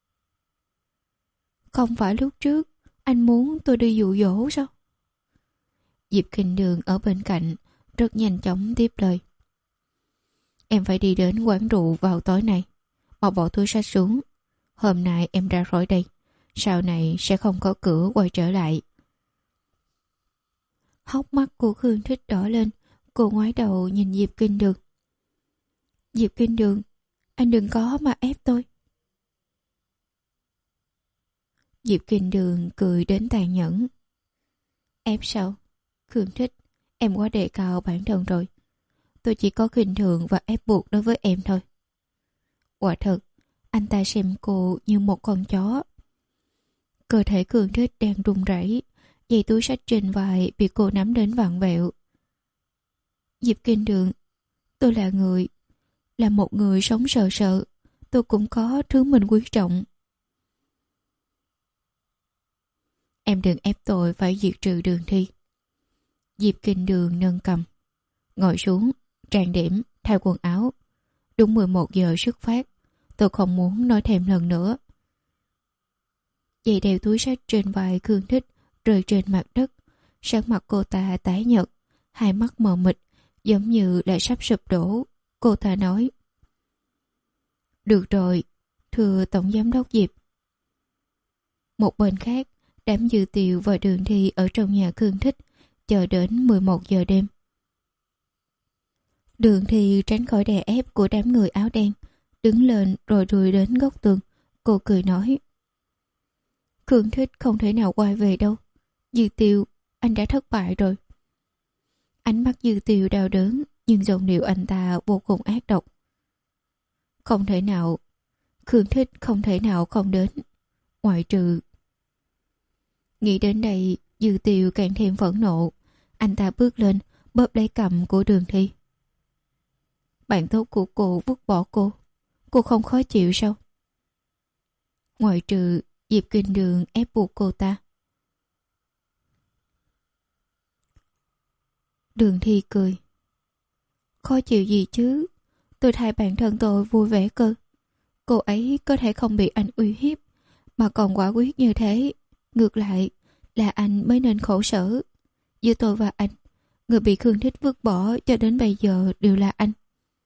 Không phải lúc trước anh muốn tôi đi dụ dỗ sao? Diệp Kinh Đường ở bên cạnh rất nhanh chóng tiếp lời. Em phải đi đến quán rượu vào tối nay. Mau bỏ túi sách xuống. Hôm nay em ra khỏi đây, sau này sẽ không có cửa quay trở lại. Hốc mắt của Khương Thích đỏ lên. Cô ngoái đầu nhìn Diệp Kinh Đường. Diệp Kinh Đường, anh đừng có mà ép tôi. Diệp Kinh Đường cười đến tàn nhẫn. Ép sao? Khương Thích, em quá đề cao bản thân rồi. Tôi chỉ có khinh thường và ép buộc đối với em thôi. Quả thật, anh ta xem cô như một con chó. Cơ thể Khương Thích đang run rẩy, dây túi sách trên vai bị cô nắm đến vặn vẹo. Diệp Kinh Đường, tôi là người, là một người sống sợ sợ, tôi cũng có thứ mình quý trọng. Em đừng ép tôi phải diệt trừ Đường Thi. Diệp Kinh Đường nâng cầm, ngồi xuống, trang điểm, thay quần áo. Đúng mười một giờ xuất phát, tôi không muốn nói thêm lần nữa. Dây đeo túi sách trên vai Khương Thích rơi trên mặt đất. Sắc mặt cô ta tái nhợt, hai mắt mờ mịt, giống như đã sắp sụp đổ. Cô ta nói: Được rồi, thưa Tổng Giám đốc Diệp. Một bên khác, đám Dư Tiều và Đường Thi ở trong nhà Khương Thích chờ đến mười một giờ đêm. Đường Thi tránh khỏi đè ép của đám người áo đen, đứng lên rồi rùi đến góc tường. Cô cười nói: Khương Thích không thể nào quay về đâu. Dư Tiều, anh đã thất bại rồi. Ánh mắt Dư Tiều đau đớn, nhưng giọng điệu anh ta vô cùng ác độc. Không thể nào, Khương Thích không thể nào không đến, ngoại trừ. Nghĩ đến đây, Dư Tiều càng thêm phẫn nộ. Anh ta bước lên, bóp lấy cằm của Đường Thi. Bạn tốt của cô vứt bỏ cô, cô không khó chịu sao? Ngoại trừ Diệp Kinh Đường ép buộc cô ta. Đường Thi cười. Khó chịu gì chứ? Tôi thay bản thân tôi vui vẻ cơ. Cô ấy có thể không bị anh uy hiếp, mà còn quả quyết như thế. Ngược lại là anh mới nên khổ sở. Giữa tôi và anh, người bị Khương Thích vứt bỏ cho đến bây giờ đều là anh.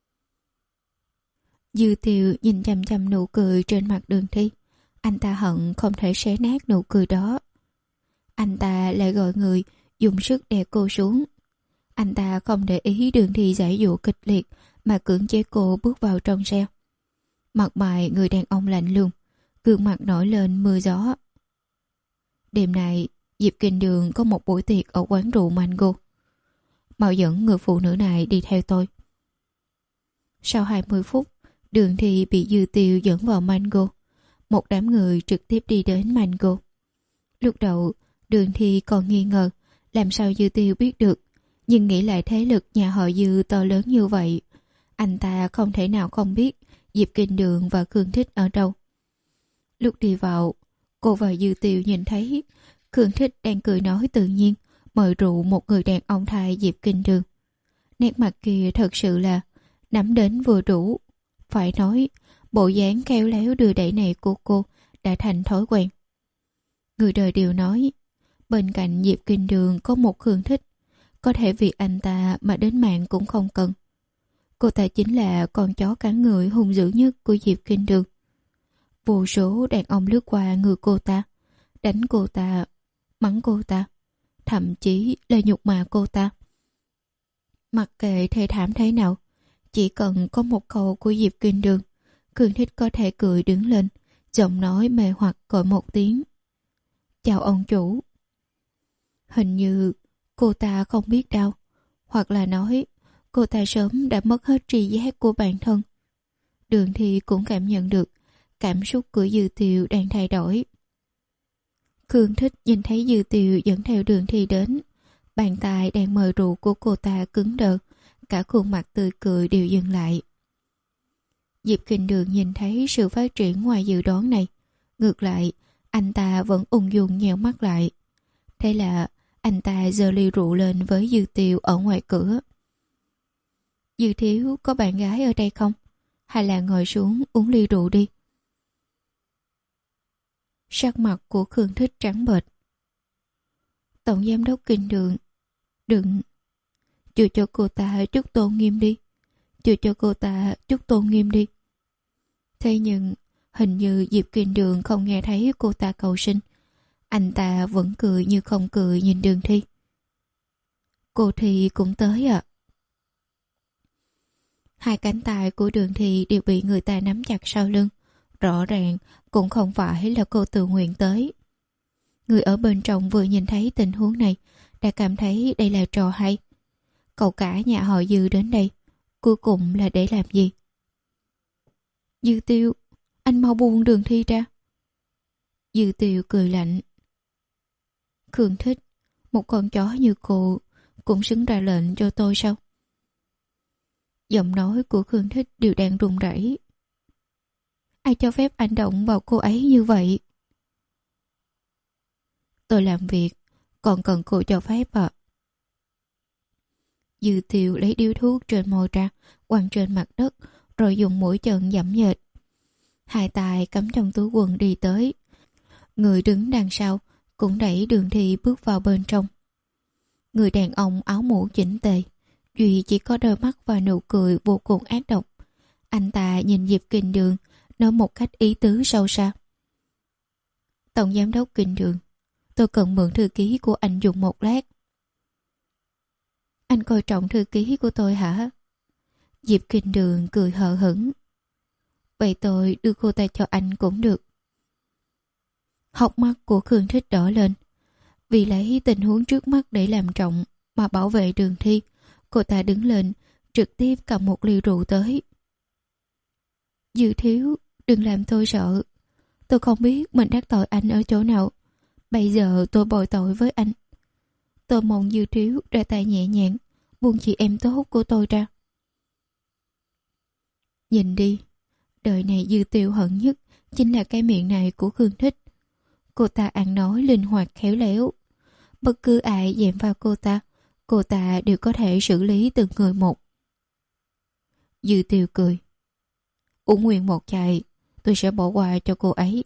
Dư Tiều nhìn chằm chằm nụ cười trên mặt Đường Thi. Anh ta hận không thể xé nát nụ cười đó. Anh ta lại gọi người dùng sức đè cô xuống. Anh ta không để ý Đường Thi giãy giụa kịch liệt mà cưỡng chế cô bước vào trong xe. Mặt mày người đàn ông lạnh lùng, gương mặt nổi lên mưa gió. Đêm nay, Diệp Kinh Đường có một buổi tiệc ở quán rượu Mango. Mau dẫn người phụ nữ này đi theo tôi. Sau hai mươi phút, Đường Thi bị Dư Tiều dẫn vào Mango. Một đám người trực tiếp đi đến Mango. Lúc đầu, Đường Thi còn nghi ngờ làm sao Dư Tiều biết được, nhưng nghĩ lại thế lực nhà họ Dư to lớn như vậy, anh ta không thể nào không biết Diệp Kinh Đường và Khương Thích ở đâu. Lúc đi vào, cô và Dư Tiều nhìn thấy Khương Thích đang cười nói tự nhiên mời rượu một người đàn ông thay Diệp Kinh Đường. Nét mặt kia thật sự là nắm đến vừa đủ. Phải nói, bộ dáng khéo léo đưa đẩy này của cô đã thành thói quen. Người đời đều nói, Bên cạnh Diệp Kinh Đường có một Khương Thích, có thể vì anh ta mà đến mạng cũng không cần. Cô ta chính là con chó cắn người hung dữ nhất của Diệp Kinh Đường. Vô số đàn ông lướt qua người cô ta, đánh cô ta, mắng cô ta, thậm chí là nhục mạ cô ta. Mặc kệ thê thảm thế nào, chỉ cần có một câu của Diệp Kinh Đường, Khương Thích có thể cười đứng lên, giọng nói mê hoặc gọi một tiếng: "Chào ông chủ." Hình như cô ta không biết đau, hoặc là nói cô ta sớm đã mất hết tri giác của bản thân. Đường Thi cũng cảm nhận được cảm xúc của Dư Tiều đang thay đổi. Khương Thích nhìn thấy Dư Tiều dẫn theo Đường Thi đến, bàn tay đang mời rượu của cô ta cứng đờ, cả khuôn mặt tươi cười đều dừng lại. Diệp Kinh Đường nhìn thấy sự phát triển ngoài dự đoán này, ngược lại anh ta vẫn ung dung nheo mắt lại. Thế là anh ta giơ ly rượu lên với Dư Tiều ở ngoài cửa. "Dư thiếu có bạn gái ở đây không? Hay là ngồi xuống uống ly rượu đi?" Sắc mặt của Khương Thích trắng bệch. "Tổng giám đốc Kinh Đường, đừng, chừa cho cô ta chút tôn nghiêm đi, chừa cho cô ta chút tôn nghiêm đi." Thế nhưng hình như Diệp Kinh Đường không nghe thấy cô ta cầu xin. Anh ta vẫn cười như không cười nhìn Đường Thi. "Cô Thi cũng tới ạ." Hai cánh tay của Đường Thi đều bị người ta nắm chặt sau lưng. Rõ ràng cũng không phải là cô tự nguyện tới. Người ở bên trong vừa nhìn thấy tình huống này đã cảm thấy đây là trò hay. Cậu cả nhà họ Dư đến đây cuối cùng là để làm gì? "Dư Tiêu, anh mau buông Đường Thi ra." Dư Tiêu cười lạnh. "Khương Thích, một con chó như cô cũng xứng ra lệnh cho tôi sao?" Giọng nói của Khương Thích đều đang run rẩy. "Ai cho phép anh động vào cô ấy như vậy?" "Tôi làm việc còn cần cô cho phép ạ." Dư Tiêu lấy điếu thuốc trên môi ra, quăng trên mặt đất, rồi dùng mũi chân giẫm nhệt. Hai tay cắm trong túi quần đi tới. Người đứng đằng sau cũng đẩy Đường Thi bước vào bên trong. Người đàn ông áo mũ chỉnh tề, duy chỉ có đôi mắt và nụ cười vô cùng ác độc. Anh ta nhìn Diệp Kinh Đường, nói một cách ý tứ sâu xa: "Tổng giám đốc Kinh Đường, tôi cần mượn thư ký của anh dùng một lát." "Anh coi trọng thư ký của tôi hả?" Diệp Kinh Đường cười hờ hững. "Vậy tôi đưa cô ta cho anh cũng được." Hốc mắt của Khương Thích đỏ lên. Vì lấy tình huống trước mắt để làm trọng mà bảo vệ Đường Thi, cô ta đứng lên, trực tiếp cầm một ly rượu tới. "Dư thiếu, đừng làm tôi sợ. Tôi không biết mình đắc tội anh ở chỗ nào. Bây giờ tôi bồi tội với anh. Tôi mong Dư thiếu ra tay nhẹ nhàng, buông chị em tốt của tôi ra." Nhìn đi, đời này Dư Tiêu hận nhất chính là cái miệng này của Khương Thích. Cô ta ăn nói linh hoạt khéo léo. Bất cứ ai dèm vào cô ta, cô ta đều có thể xử lý từng người một. Dư Tiêu cười. "Uống nguyên một chai, tôi sẽ bỏ qua cho cô ấy."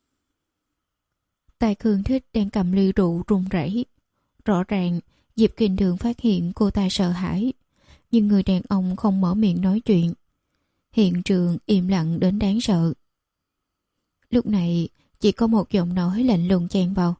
Tay Khương Thích đang cầm ly rượu run rẩy. Rõ ràng Diệp Kinh Đường phát hiện cô ta sợ hãi, nhưng người đàn ông không mở miệng nói chuyện. Hiện trường im lặng đến đáng sợ. Lúc này chỉ có một giọng nói lạnh lùng chen vào: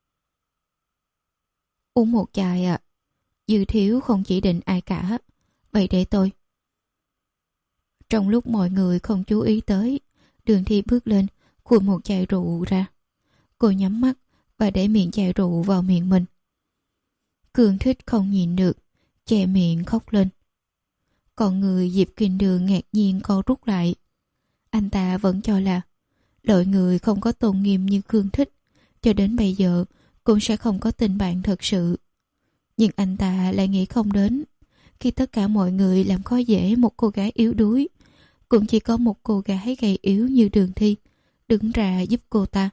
"Uống một chai ạ. À. Dư thiếu không chỉ định ai cả. Vậy để tôi." Trong lúc mọi người không chú ý tới, Đường Thi bước lên, khui một chai rượu ra. Cô nhắm mắt và để miệng chai rượu vào miệng mình. Khương Thích không nhìn được, che miệng khóc lên. Còn người Diệp Kinh Đường ngạc nhiên co rút lại. Anh ta vẫn cho là loại người không có tôn nghiêm như Khương Thích cho đến bây giờ cũng sẽ không có tình bạn thật sự. Nhưng anh ta lại nghĩ không đến, khi tất cả mọi người làm khó dễ một cô gái yếu đuối, cũng chỉ có một cô gái gầy yếu như Đường Thi đứng ra giúp cô ta.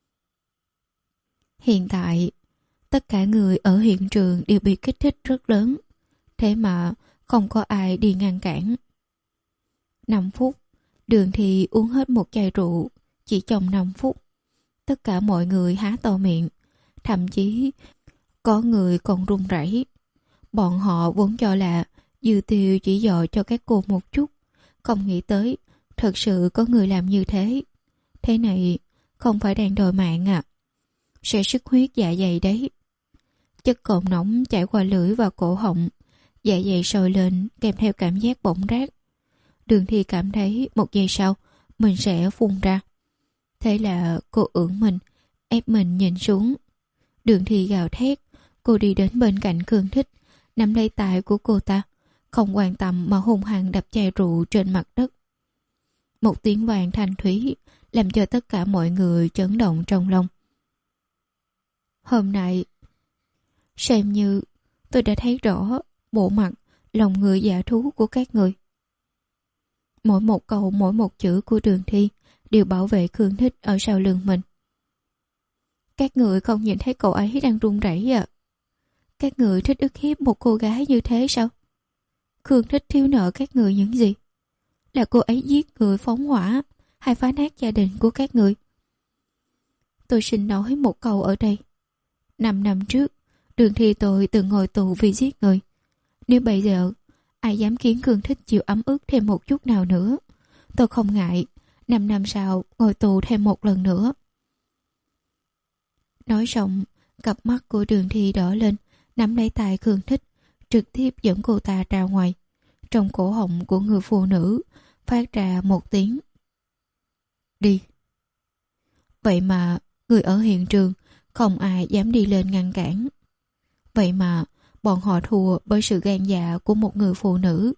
Hiện tại tất cả người ở hiện trường đều bị kích thích rất lớn, thế mà không có ai đi ngăn cản. Năm phút, Đường Thi uống hết một chai rượu. Chỉ trong năm phút, tất cả mọi người há to miệng, Thậm chí có người còn run rẩy. Bọn họ vốn cho là Dư Tiêu chỉ dọ cho các cô một chút, không nghĩ tới thật sự có người làm như thế. Thế này không phải đang đòi mạng à? Sẽ xuất huyết dạ dày đấy. Chất cồn nóng chảy qua lưỡi và cổ họng, dạ dày sôi lên kèm theo cảm giác bỏng rát. Đường Thi cảm thấy một giây sau mình sẽ phun ra. Thế là cô ưỡn mình, ép mình nhìn xuống. Đường Thi gào thét. Cô đi đến bên cạnh Khương Thích, nắm lấy tay của cô ta, không quan tâm mà hung hăng đập chai rượu trên mặt đất. Một tiếng vang thanh thúy làm cho tất cả mọi người chấn động trong lòng. Hôm nay, xem như tôi đã thấy rõ bộ mặt, lòng người dạ thú của các người. Mỗi một câu, mỗi một chữ của Đường Thi đều bảo vệ Khương Thích ở sau lưng mình. Các người không nhìn thấy cậu ấy đang run rẩy à? Các người thích ức hiếp một cô gái như thế sao? Khương Thích thiếu nợ các người những gì? Là cô ấy giết người, phóng hỏa hay phá nát gia đình của các người? Tôi xin nói một câu ở đây. Năm năm trước, Đường Thi tôi từng ngồi tù vì giết người. Nếu bây giờ ai dám khiến Khương Thích chịu ấm ức thêm một chút nào nữa, tôi không ngại năm năm sau ngồi tù thêm một lần nữa. Nói xong, cặp mắt của Đường Thi đỏ lên, nắm lấy tay Khương Thích, trực tiếp dẫn cô ta ra ngoài. Trong cổ họng của người phụ nữ phát ra một tiếng đi. Vậy mà người ở hiện trường không ai dám đi lên ngăn cản. Vậy mà bọn họ thua bởi sự gan dạ của một người phụ nữ.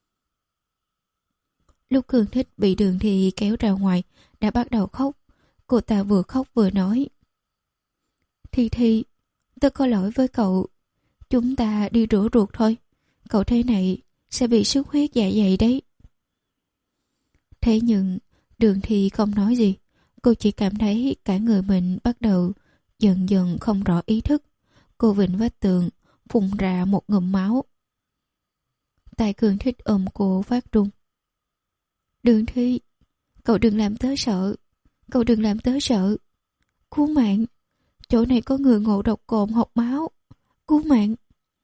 Lúc Khương Thích bị Đường Thi kéo ra ngoài đã bắt đầu khóc. Cô ta vừa khóc vừa nói: Thi Thi, tôi có lỗi với cậu. Chúng ta đi rửa ruột thôi. Cậu thế này sẽ bị xuất huyết dạ dày đấy. Thế nhưng Đường Thi không nói gì. Cô chỉ cảm thấy cả người mình bắt đầu dần dần không rõ ý thức. Cô vịn vách tường, phun ra một ngụm máu. Tay Khương Thích ôm cô phát run. Đường Thi, cậu đừng làm tớ sợ. Cậu đừng làm tớ sợ. Cứu mạng. Chỗ này có người ngộ độc cồn hộc máu. Cứu mạng.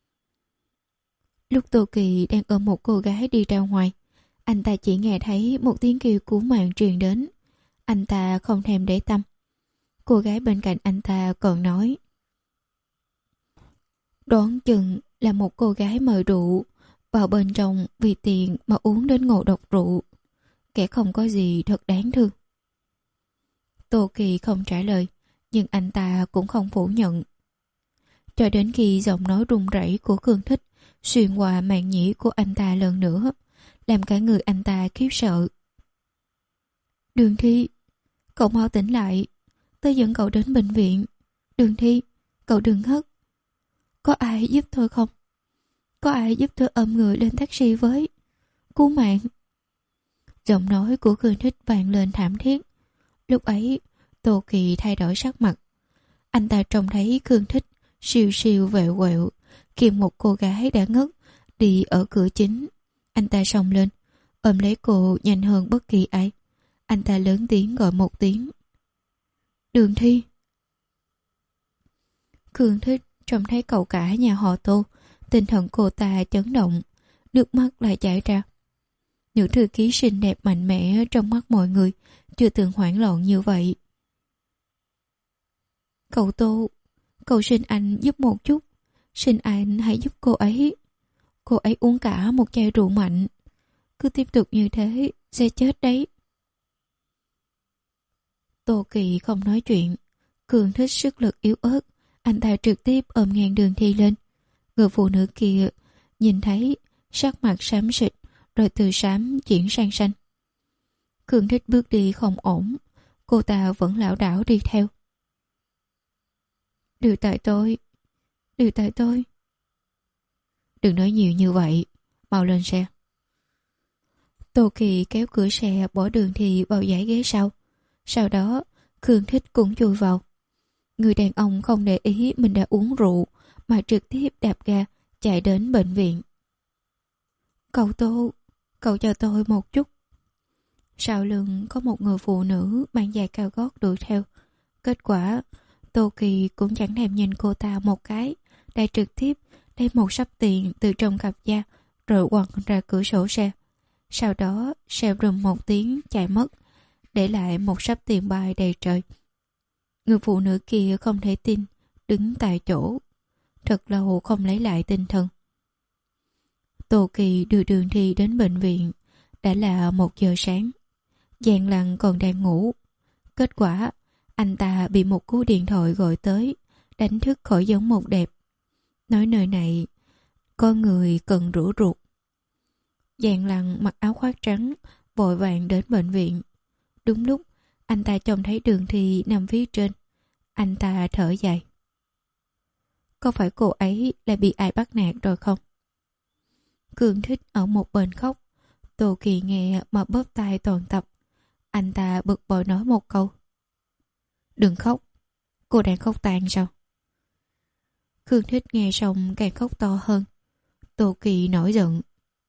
Lúc Tô Kỳ đang ôm một cô gái đi ra ngoài, anh ta chỉ nghe thấy một tiếng kêu cứu mạng truyền đến. Anh ta không thèm để tâm. Cô gái bên cạnh anh ta còn nói: Đoán chừng là một cô gái mời rượu vào bên trong vì tiền mà uống đến ngộ độc rượu. Kẻ không có gì thật đáng thương. Tô Kỳ không trả lời, nhưng anh ta cũng không phủ nhận. Cho đến khi giọng nói run rẩy của Khương Thích xuyên qua màn nhĩ của anh ta lần nữa, làm cả người anh ta khiếp sợ. Đường Thi, cậu mau tỉnh lại. Tôi dẫn cậu đến bệnh viện. Đường Thi, cậu đừng ngất. Có ai giúp tôi không? Có ai giúp tôi ôm người lên taxi với? Cứu mạng. Giọng nói của Khương Thích vang lên thảm thiết. Lúc ấy Tô Kỳ thay đổi sắc mặt. Anh ta trông thấy Khương Thích siêu siêu vẹo quẹo kiềm một cô gái đã ngất đi ở cửa chính. Anh ta xông lên ôm lấy cô nhanh hơn bất kỳ ai. Anh ta lớn tiếng gọi một tiếng: Đường Thi. Khương Thích trông thấy cậu cả nhà họ Tô, tinh thần cô ta chấn động, nước mắt lại chảy ra. Nữ thư ký xinh đẹp mạnh mẽ trong mắt mọi người chưa từng hoảng loạn như vậy. Cậu Tô, cậu xin anh giúp một chút. Xin anh hãy giúp cô ấy. Cô ấy uống cả một chai rượu mạnh. Cứ tiếp tục như thế sẽ chết đấy. Tô Kỳ không nói chuyện. Cường Thích sức lực yếu ớt. Anh ta trực tiếp ôm ngang Đường Thi lên. Người phụ nữ kia nhìn thấy sắc mặt xám xịt, rồi từ xám chuyển sang xanh. Cường Thích bước đi không ổn. Cô ta vẫn lảo đảo đi theo. Đều tại tôi. Đều tại tôi. Đừng nói nhiều như vậy. Mau lên xe. Tô Kỳ kéo cửa xe bỏ Đường Thi vào dãy ghế sau. Sau đó Khương Thích cũng chui vào. Người đàn ông không để ý mình đã uống rượu mà trực tiếp đạp ga chạy đến bệnh viện. Cậu Tô, cậu cho tôi một chút. Sau lưng có một người phụ nữ mang giày cao gót đuổi theo. Kết quả Tô Kỳ cũng chẳng thèm nhìn cô ta một cái, đã trực tiếp lấy một sấp tiền từ trong cặp da rồi quăng ra cửa sổ xe. Sau đó xe rùm một tiếng chạy mất, để lại một sấp tiền bay đầy trời. Người phụ nữ kia không thể tin, đứng tại chỗ, thật lâu không lấy lại tinh thần. Tô Kỳ đưa Đường Thi đến bệnh viện, đã là một giờ sáng. Giang Lăng còn đang ngủ. Kết quả, anh ta bị một cú điện thoại gọi tới, đánh thức khỏi giấc mộng đẹp. Nói nơi này, có người cần rửa ruột. Giang Lăng mặc áo khoác trắng, vội vàng đến bệnh viện. Đúng lúc, anh ta trông thấy Đường Thi nằm phía trên. Anh ta thở dài. Có phải cô ấy lại bị ai bắt nạt rồi không? Cường Thích ở một bên khóc. Tô Kỳ nghe mà bóp tay toàn tập. Anh ta bực bội nói một câu. Đừng khóc. Cô đang khóc tàn sao? Khương Thích nghe xong càng khóc to hơn. Tô Kỳ nổi giận.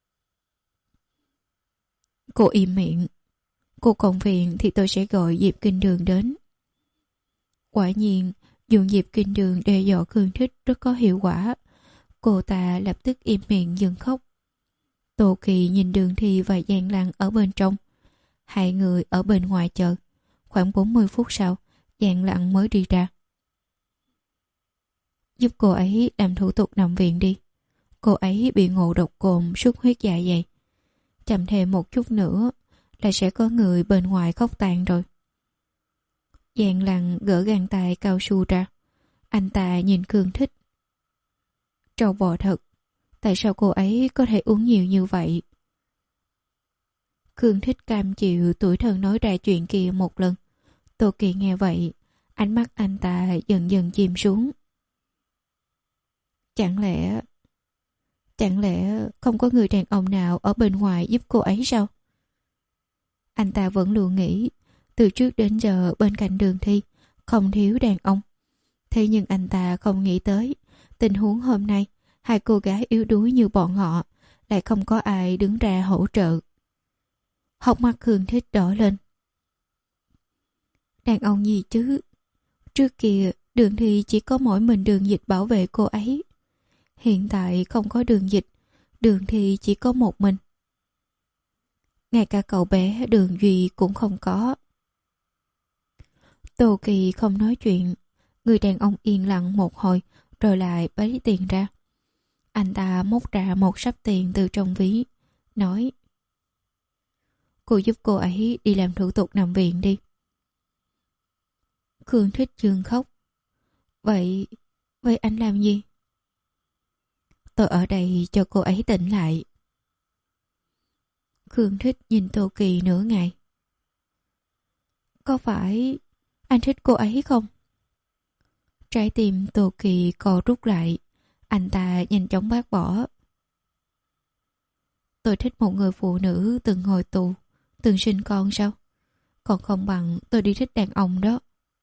Cô im miệng. Cô còn phiền thì tôi sẽ gọi Diệp Kinh Đường đến. Quả nhiên, dùng Diệp Kinh Đường đe dọa Khương Thích rất có hiệu quả. Cô ta lập tức im miệng dừng khóc. Tô Kỳ nhìn Đường Thi và Giang Lăng ở bên trong. Hai người ở bên ngoài chờ. Khoảng bốn mươi phút sau, Giang Lăng mới đi ra. Giúp cô ấy làm thủ tục nằm viện đi. Cô ấy bị ngộ độc cồn, xuất huyết dạ dày. Chậm thêm một chút nữa là sẽ có người bên ngoài khóc tàn rồi. Giang Lăng gỡ găng tay cao su ra. Anh ta nhìn Khương Thích. Trâu bò thật. Tại sao cô ấy có thể uống nhiều như vậy? Khương Thích cam chịu tủi thân nói ra chuyện kia một lần. Tô Kỳ nghe vậy, ánh mắt anh ta dần dần chìm xuống. Chẳng lẽ... Chẳng lẽ không có người đàn ông nào ở bên ngoài giúp cô ấy sao? Anh ta vẫn luôn nghĩ, từ trước đến giờ bên cạnh Đường Thi không thiếu đàn ông. Thế nhưng anh ta không nghĩ tới, tình huống hôm nay, hai cô gái yếu đuối như bọn họ lại không có ai đứng ra hỗ trợ. Hốc mắt Khương Thích đỏ lên. Đàn ông gì chứ? Trước kia Đường Thi chỉ có mỗi mình Đường Dịch bảo vệ cô ấy. Hiện tại không có Đường Dịch, Đường Thi chỉ có một mình. Ngay cả cậu bé Đường Duy cũng không có. Tô Kỳ không nói chuyện. Người đàn ông yên lặng một hồi rồi lại bấy tiền ra. Anh ta móc ra một sắp tiền từ trong ví, nói: Cô giúp cô ấy đi làm thủ tục nằm viện đi. Khương Thích Dương khóc. Vậy, vậy anh làm gì? Tôi ở đây cho cô ấy tỉnh lại. Khương Thích nhìn Tô Kỳ nửa ngày. Có phải anh thích cô ấy không? Trái tim Tô Kỳ co rút lại. Anh ta nhanh chóng bác bỏ. Tôi thích một người phụ nữ từng ngồi tù, từng sinh con sao? Còn không bằng tôi đi thích đàn ông đó.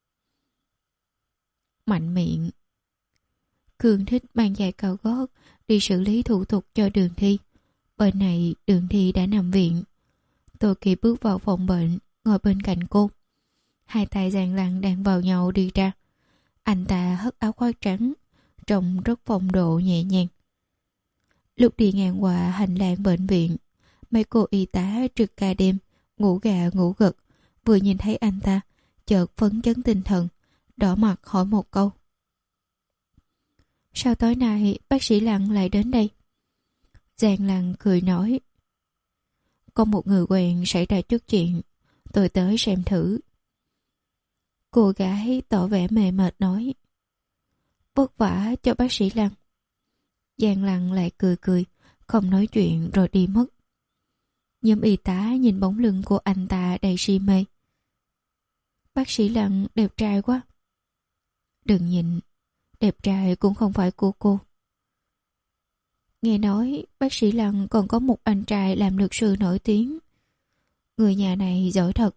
Mạnh miệng. Khương Thích mang giày cao gót đi xử lý thủ tục cho Đường Thi. Bên này Đường Thi đã nằm viện. Tô Kỳ bước vào phòng bệnh, ngồi bên cạnh cô. Hai tay Giang Lăng đang vào nhau đi ra. Anh ta hất áo khoác trắng, trông rất phong độ nhẹ nhàng. Lúc đi ngang qua hành lang bệnh viện, mấy cô y tá trực ca đêm, ngủ gà ngủ gật, vừa nhìn thấy anh ta, chợt phấn chấn tinh thần, đỏ mặt hỏi một câu. Sao tối nay bác sĩ Lăng lại đến đây? Giang Lăng cười nói. Có một người quen xảy ra chút chuyện, tôi tới xem thử. Cô gái tỏ vẻ mệt mệt nói. Vất vả cho bác sĩ Lăng. Giang Lăng lại cười cười, không nói chuyện rồi đi mất. Nhóm y tá nhìn bóng lưng của anh ta đầy si mê. Bác sĩ Lăng đẹp trai quá. Đừng nhìn, đẹp trai cũng không phải của cô. Nghe nói bác sĩ Lăng còn có một anh trai làm luật sư nổi tiếng. Người nhà này giỏi thật.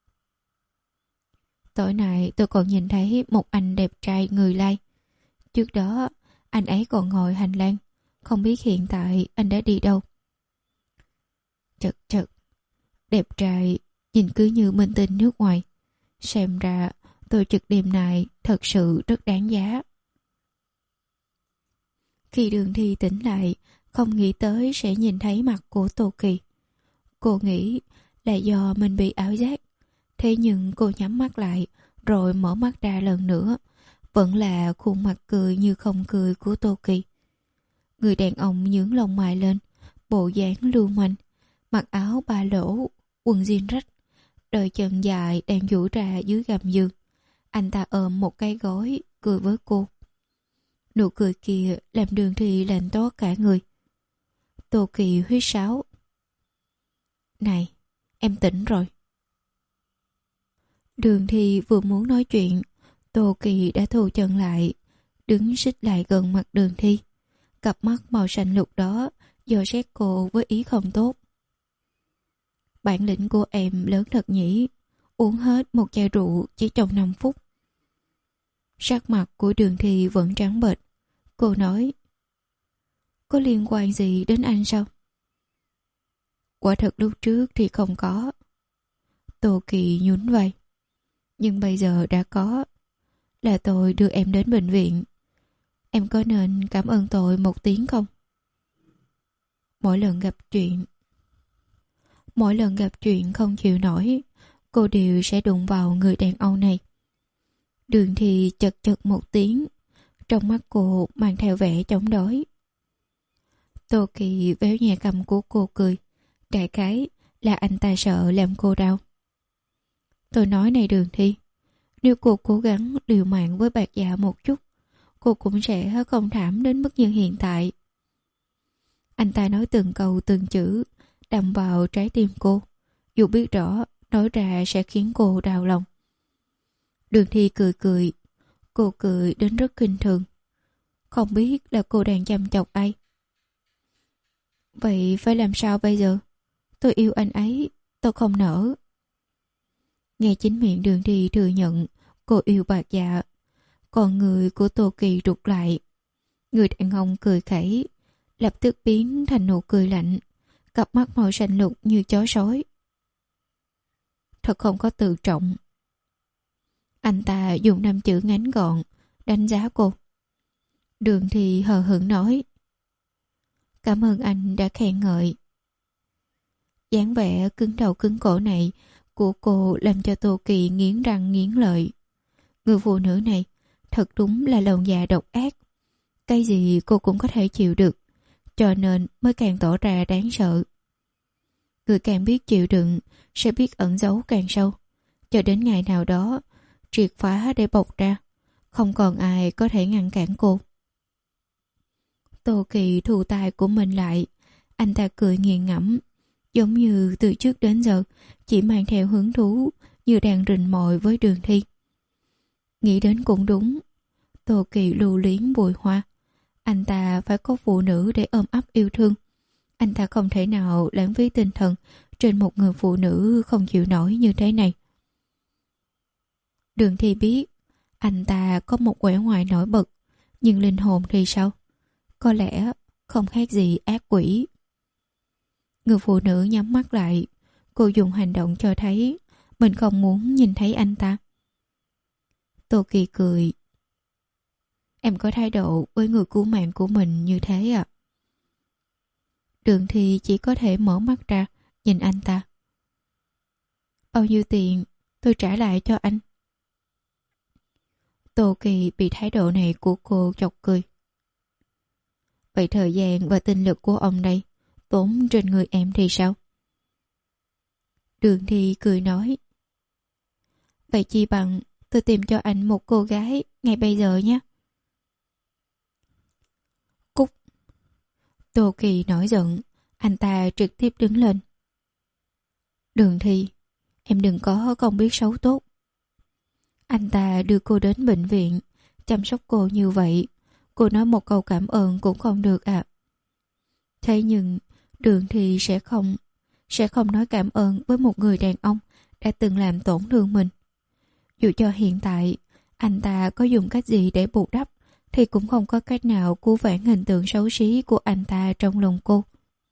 Tối nay tôi còn nhìn thấy một anh đẹp trai người Lai. Trước đó anh ấy còn ngồi hành lang, không biết hiện tại anh đã đi đâu. Chật chật, đẹp trai nhìn cứ như minh tinh nước ngoài. Xem ra Tổ chức đêm này thật sự rất đáng giá. Khi Đường Thi tỉnh lại, không nghĩ tới sẽ nhìn thấy mặt của Tô Kỳ. Cô nghĩ là do mình bị ảo giác. Thế nhưng cô nhắm mắt lại, rồi mở mắt ra lần nữa. Vẫn là khuôn mặt cười như không cười của Tô Kỳ. Người đàn ông nhướng lông mày lên, bộ dáng lưu manh, mặc áo ba lỗ, quần jean rách, đôi chân dài đang duỗi ra dưới gầm giường. Anh ta ôm một cái gối, cười với cô. Nụ cười kia làm Đường Thi lạnh toát cả người. Tô Kỳ huýt sáo. Này, em tỉnh rồi. Đường Thi vừa muốn nói chuyện, Tô Kỳ đã thu chân lại, đứng xích lại gần mặt Đường Thi. Cặp mắt màu xanh lục đó dò xét cô với ý không tốt. Bản lĩnh của em lớn thật nhỉ, uống hết một chai rượu chỉ trong năm phút. Sắc mặt của Đường Thi vẫn trắng bệch. Cô nói, có liên quan gì đến anh sao? Quả thật lúc trước thì không có. Tô Kỳ nhún vai. Nhưng bây giờ đã có. Là tôi đưa em đến bệnh viện. Em có nên cảm ơn tôi một tiếng không? Mỗi lần gặp chuyện Mỗi lần gặp chuyện không chịu nổi, cô đều sẽ đụng vào người đàn ông này. Đường Thi chật chật một tiếng, trong mắt cô mang theo vẻ chống đối. Tô Kỳ véo nhẹ cầm của cô cười. Đại khái là anh ta sợ làm cô đau. Tôi nói này Đường Thi, nếu cô cố gắng liều mạng với Bạc Dạ một chút, cô cũng sẽ không thảm đến mức như hiện tại. Anh ta nói từng câu từng chữ, đâm vào trái tim cô, dù biết rõ nói ra sẽ khiến cô đau lòng. Đường Thi cười cười, cô cười đến rất kinh thường. Không biết là cô đang chăm chọc ai. Vậy phải làm sao bây giờ? Tôi yêu anh ấy, tôi không nỡ. Nghe chính miệng Đường Thi thừa nhận cô yêu Bạc Dạ, còn người của Tô Kỳ rụt lại. Người đàn ông cười khẩy, lập tức biến thành nụ cười lạnh, cặp mắt màu xanh lục như chó sói. Thật không có tự trọng. Anh ta dùng năm chữ ngắn gọn đánh giá cô. Đường Thi hờ hững nói, cảm ơn anh đã khen ngợi. Dáng vẻ cứng đầu cứng cổ này của cô làm cho Tô Kỳ nghiến răng nghiến lợi. Người phụ nữ này thật đúng là lòng dạ độc ác. Cái gì cô cũng có thể chịu được, cho nên mới càng tỏ ra đáng sợ. Người càng biết chịu đựng sẽ biết ẩn giấu càng sâu, cho đến ngày nào đó triệt phá để bộc ra, không còn ai có thể ngăn cản cô. Tô Kỳ thu tay của mình lại, anh ta cười nghiền ngẫm, giống như từ trước đến giờ chỉ mang theo hứng thú, như đang rình mồi với Đường Thi. Nghĩ đến cũng đúng, Tô Kỳ lưu luyến Bùi Hoa. Anh ta phải có phụ nữ để ôm ấp yêu thương. Anh ta không thể nào lãng phí tinh thần trên một người phụ nữ không chịu nổi như thế này. Đường Thi biết anh ta có một vẻ ngoài nổi bật, nhưng linh hồn thì sao? Có lẽ không khác gì ác quỷ. Người phụ nữ nhắm mắt lại, cô dùng hành động cho thấy mình không muốn nhìn thấy anh ta. Tô Kỳ cười. Em có thái độ với người cứu mạng của mình như thế à? Đường Thi chỉ có thể mở mắt ra nhìn anh ta. Bao nhiêu tiền tôi trả lại cho anh? Tô Kỳ bị thái độ này của cô chọc cười. Vậy thời gian và tinh lực của ông đây tốn trên người em thì sao? Đường Thi cười nói. Vậy chi bằng tôi tìm cho anh một cô gái ngay bây giờ nhé. Cút. Tô Kỳ nổi giận, anh ta trực tiếp đứng lên. Đường Thi, em đừng có không biết xấu tốt. Anh ta đưa cô đến bệnh viện, chăm sóc cô như vậy, cô nói một câu cảm ơn cũng không được à? Thế nhưng Đường Thi sẽ không, sẽ không nói cảm ơn với một người đàn ông đã từng làm tổn thương mình. Dù cho hiện tại anh ta có dùng cách gì để bù đắp, thì cũng không có cách nào cứu vãn hình tượng xấu xí của anh ta trong lòng cô.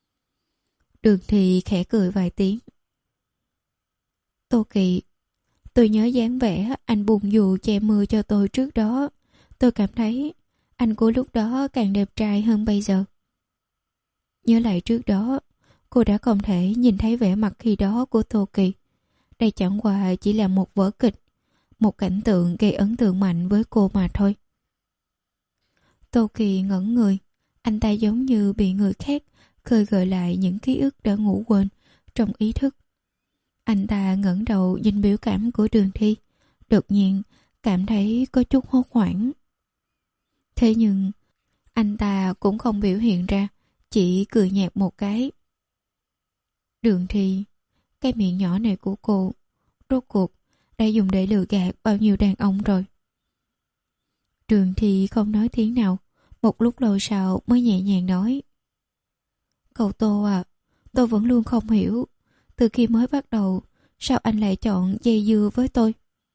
Đường Thi khẽ cười vài tiếng. Tô Kỳ, Tôi nhớ dáng vẻ anh buồn dù che mưa cho tôi trước đó. Tôi cảm thấy anh của lúc đó càng đẹp trai hơn bây giờ. Nhớ lại trước đó, cô đã không thể nhìn thấy vẻ mặt khi đó của Tô Kỳ. Đây chẳng qua chỉ là một vở kịch, một cảnh tượng gây ấn tượng mạnh với cô mà thôi. Tô Kỳ ngẩn người, anh ta giống như bị người khác khơi gợi lại những ký ức đã ngủ quên trong ý thức. Anh ta ngẩng đầu nhìn biểu cảm của Đường Thi, đột nhiên cảm thấy có chút hốt hoảng. Thế nhưng anh ta cũng không biểu hiện ra, chỉ cười nhạt một cái. Đường Thi, cái miệng nhỏ này của cô, rốt cuộc đã dùng để lừa gạt bao nhiêu đàn ông rồi. Đường Thi không nói tiếng nào, một lúc lâu sau mới nhẹ nhàng nói. Cậu Tô à, tôi vẫn luôn không hiểu, từ khi mới bắt đầu, sao anh lại chọn dây dưa với tôi?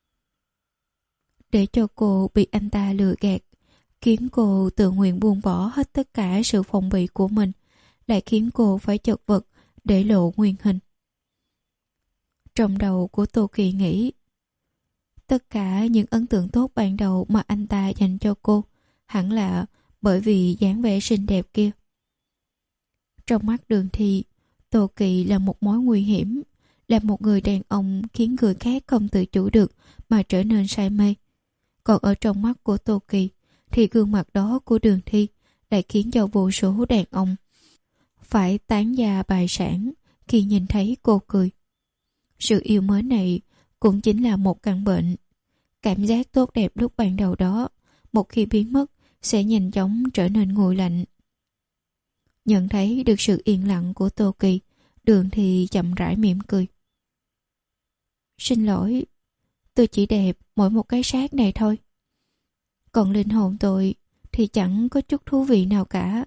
Để cho cô bị anh ta lừa gạt, khiến cô tự nguyện buông bỏ hết tất cả sự phòng bị của mình, lại khiến cô phải chật vật để lộ nguyên hình. Trong đầu của Tô Kỳ nghĩ, tất cả những ấn tượng tốt ban đầu mà anh ta dành cho cô hẳn là bởi vì dáng vẻ xinh đẹp kia. Trong mắt Đường Thi, Tô Kỳ là một mối nguy hiểm, là một người đàn ông khiến người khác không tự chủ được mà trở nên say mê. Còn ở trong mắt của Tô Kỳ thì gương mặt đó của Đường Thi lại khiến cho vô số đàn ông phải tán gia bại sản khi nhìn thấy cô cười. Sự yêu mến này cũng chính là một căn bệnh. Cảm giác tốt đẹp lúc ban đầu đó, một khi biến mất, sẽ nhanh chóng trở nên nguội lạnh. Nhận thấy được sự yên lặng của Tô Kỳ, Đường Thi chậm rãi mỉm cười. Xin lỗi, tôi chỉ đẹp mỗi một cái xác này thôi. Còn linh hồn tôi thì chẳng có chút thú vị nào cả.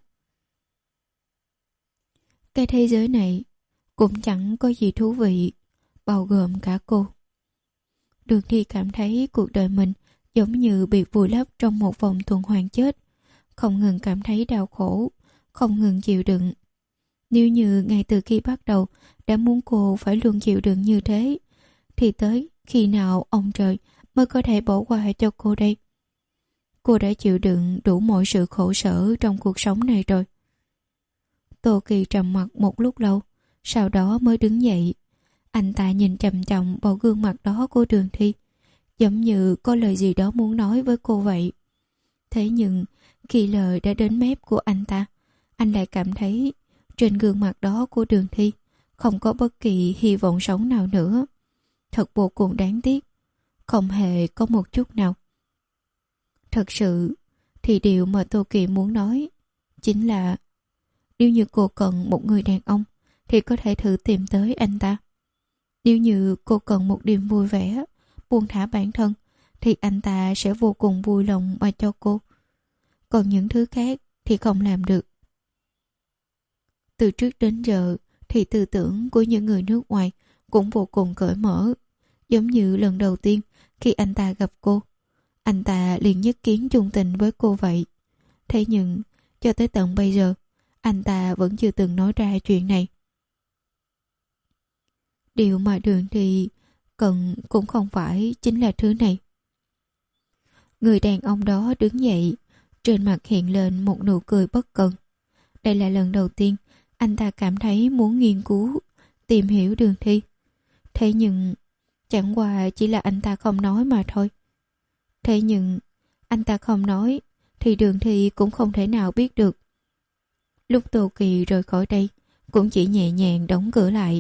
Cái thế giới này cũng chẳng có gì thú vị, bao gồm cả cô. Đường Thi cảm thấy cuộc đời mình giống như bị vùi lấp trong một vòng tuần hoàn chết, không ngừng cảm thấy đau khổ, không ngừng chịu đựng. Nếu như ngay từ khi bắt đầu đã muốn cô phải luôn chịu đựng như thế, thì tới khi nào ông trời mới có thể bỏ qua cho cô đây? Cô đã chịu đựng đủ mọi sự khổ sở trong cuộc sống này rồi. Tô Kỳ trầm mặc một lúc lâu, sau đó mới đứng dậy. Anh ta nhìn chằm chằm vào gương mặt đó của Đường Thi, giống như có lời gì đó muốn nói với cô vậy. Thế nhưng khi lời đã đến mép của anh ta, anh lại cảm thấy trên gương mặt đó của Đường Thi không có bất kỳ hy vọng sống nào nữa. Thật vô cùng đáng tiếc, không hề có một chút nào. Thật sự thì điều mà Tô Kỳ muốn nói chính là nếu như cô cần một người đàn ông thì có thể thử tìm tới anh ta. Nếu như cô cần một niềm vui vẻ, buông thả bản thân, thì anh ta sẽ vô cùng vui lòng mà cho cô. Còn những thứ khác thì không làm được. Từ trước đến giờ thì tư tưởng của những người nước ngoài cũng vô cùng cởi mở. Giống như lần đầu tiên khi anh ta gặp cô, anh ta liền nhất kiến chung tình với cô vậy. Thế nhưng cho tới tận bây giờ, anh ta vẫn chưa từng nói ra chuyện này. Điều mà Đường Thi cần cũng không phải chính là thứ này. Người đàn ông đó đứng dậy, trên mặt hiện lên một nụ cười bất cần. Đây là lần đầu tiên anh ta cảm thấy muốn nghiên cứu, tìm hiểu Đường Thi. Thế nhưng chẳng qua chỉ là anh ta không nói mà thôi. Thế nhưng anh ta không nói thì Đường Thi cũng không thể nào biết được. Lúc Tô Kỳ rời khỏi đây cũng chỉ nhẹ nhàng đóng cửa lại.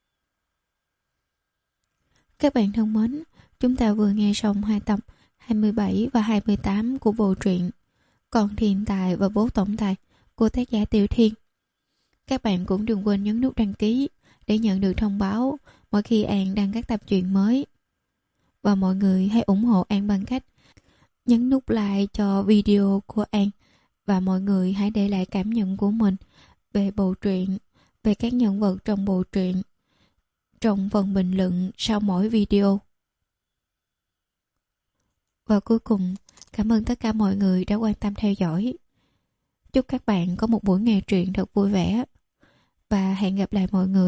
Các bạn thân mến, chúng ta vừa nghe xong hai tập hai mươi bảy và hai mươi tám của bộ truyện Con Thiên Tài và Bố Tổng Tài của tác giả Tiểu Thiên. Các bạn cũng đừng quên nhấn nút đăng ký để nhận được thông báo mỗi khi An đăng các tập truyện mới. Và mọi người hãy ủng hộ An bằng cách nhấn nút like cho video của An. Và mọi người hãy để lại cảm nhận của mình về bộ truyện, về các nhân vật trong bộ truyện trong phần bình luận sau mỗi video. Và cuối cùng, cảm ơn tất cả mọi người đã quan tâm theo dõi. Chúc các bạn có một buổi nghe truyện thật vui vẻ. Và hẹn gặp lại mọi người.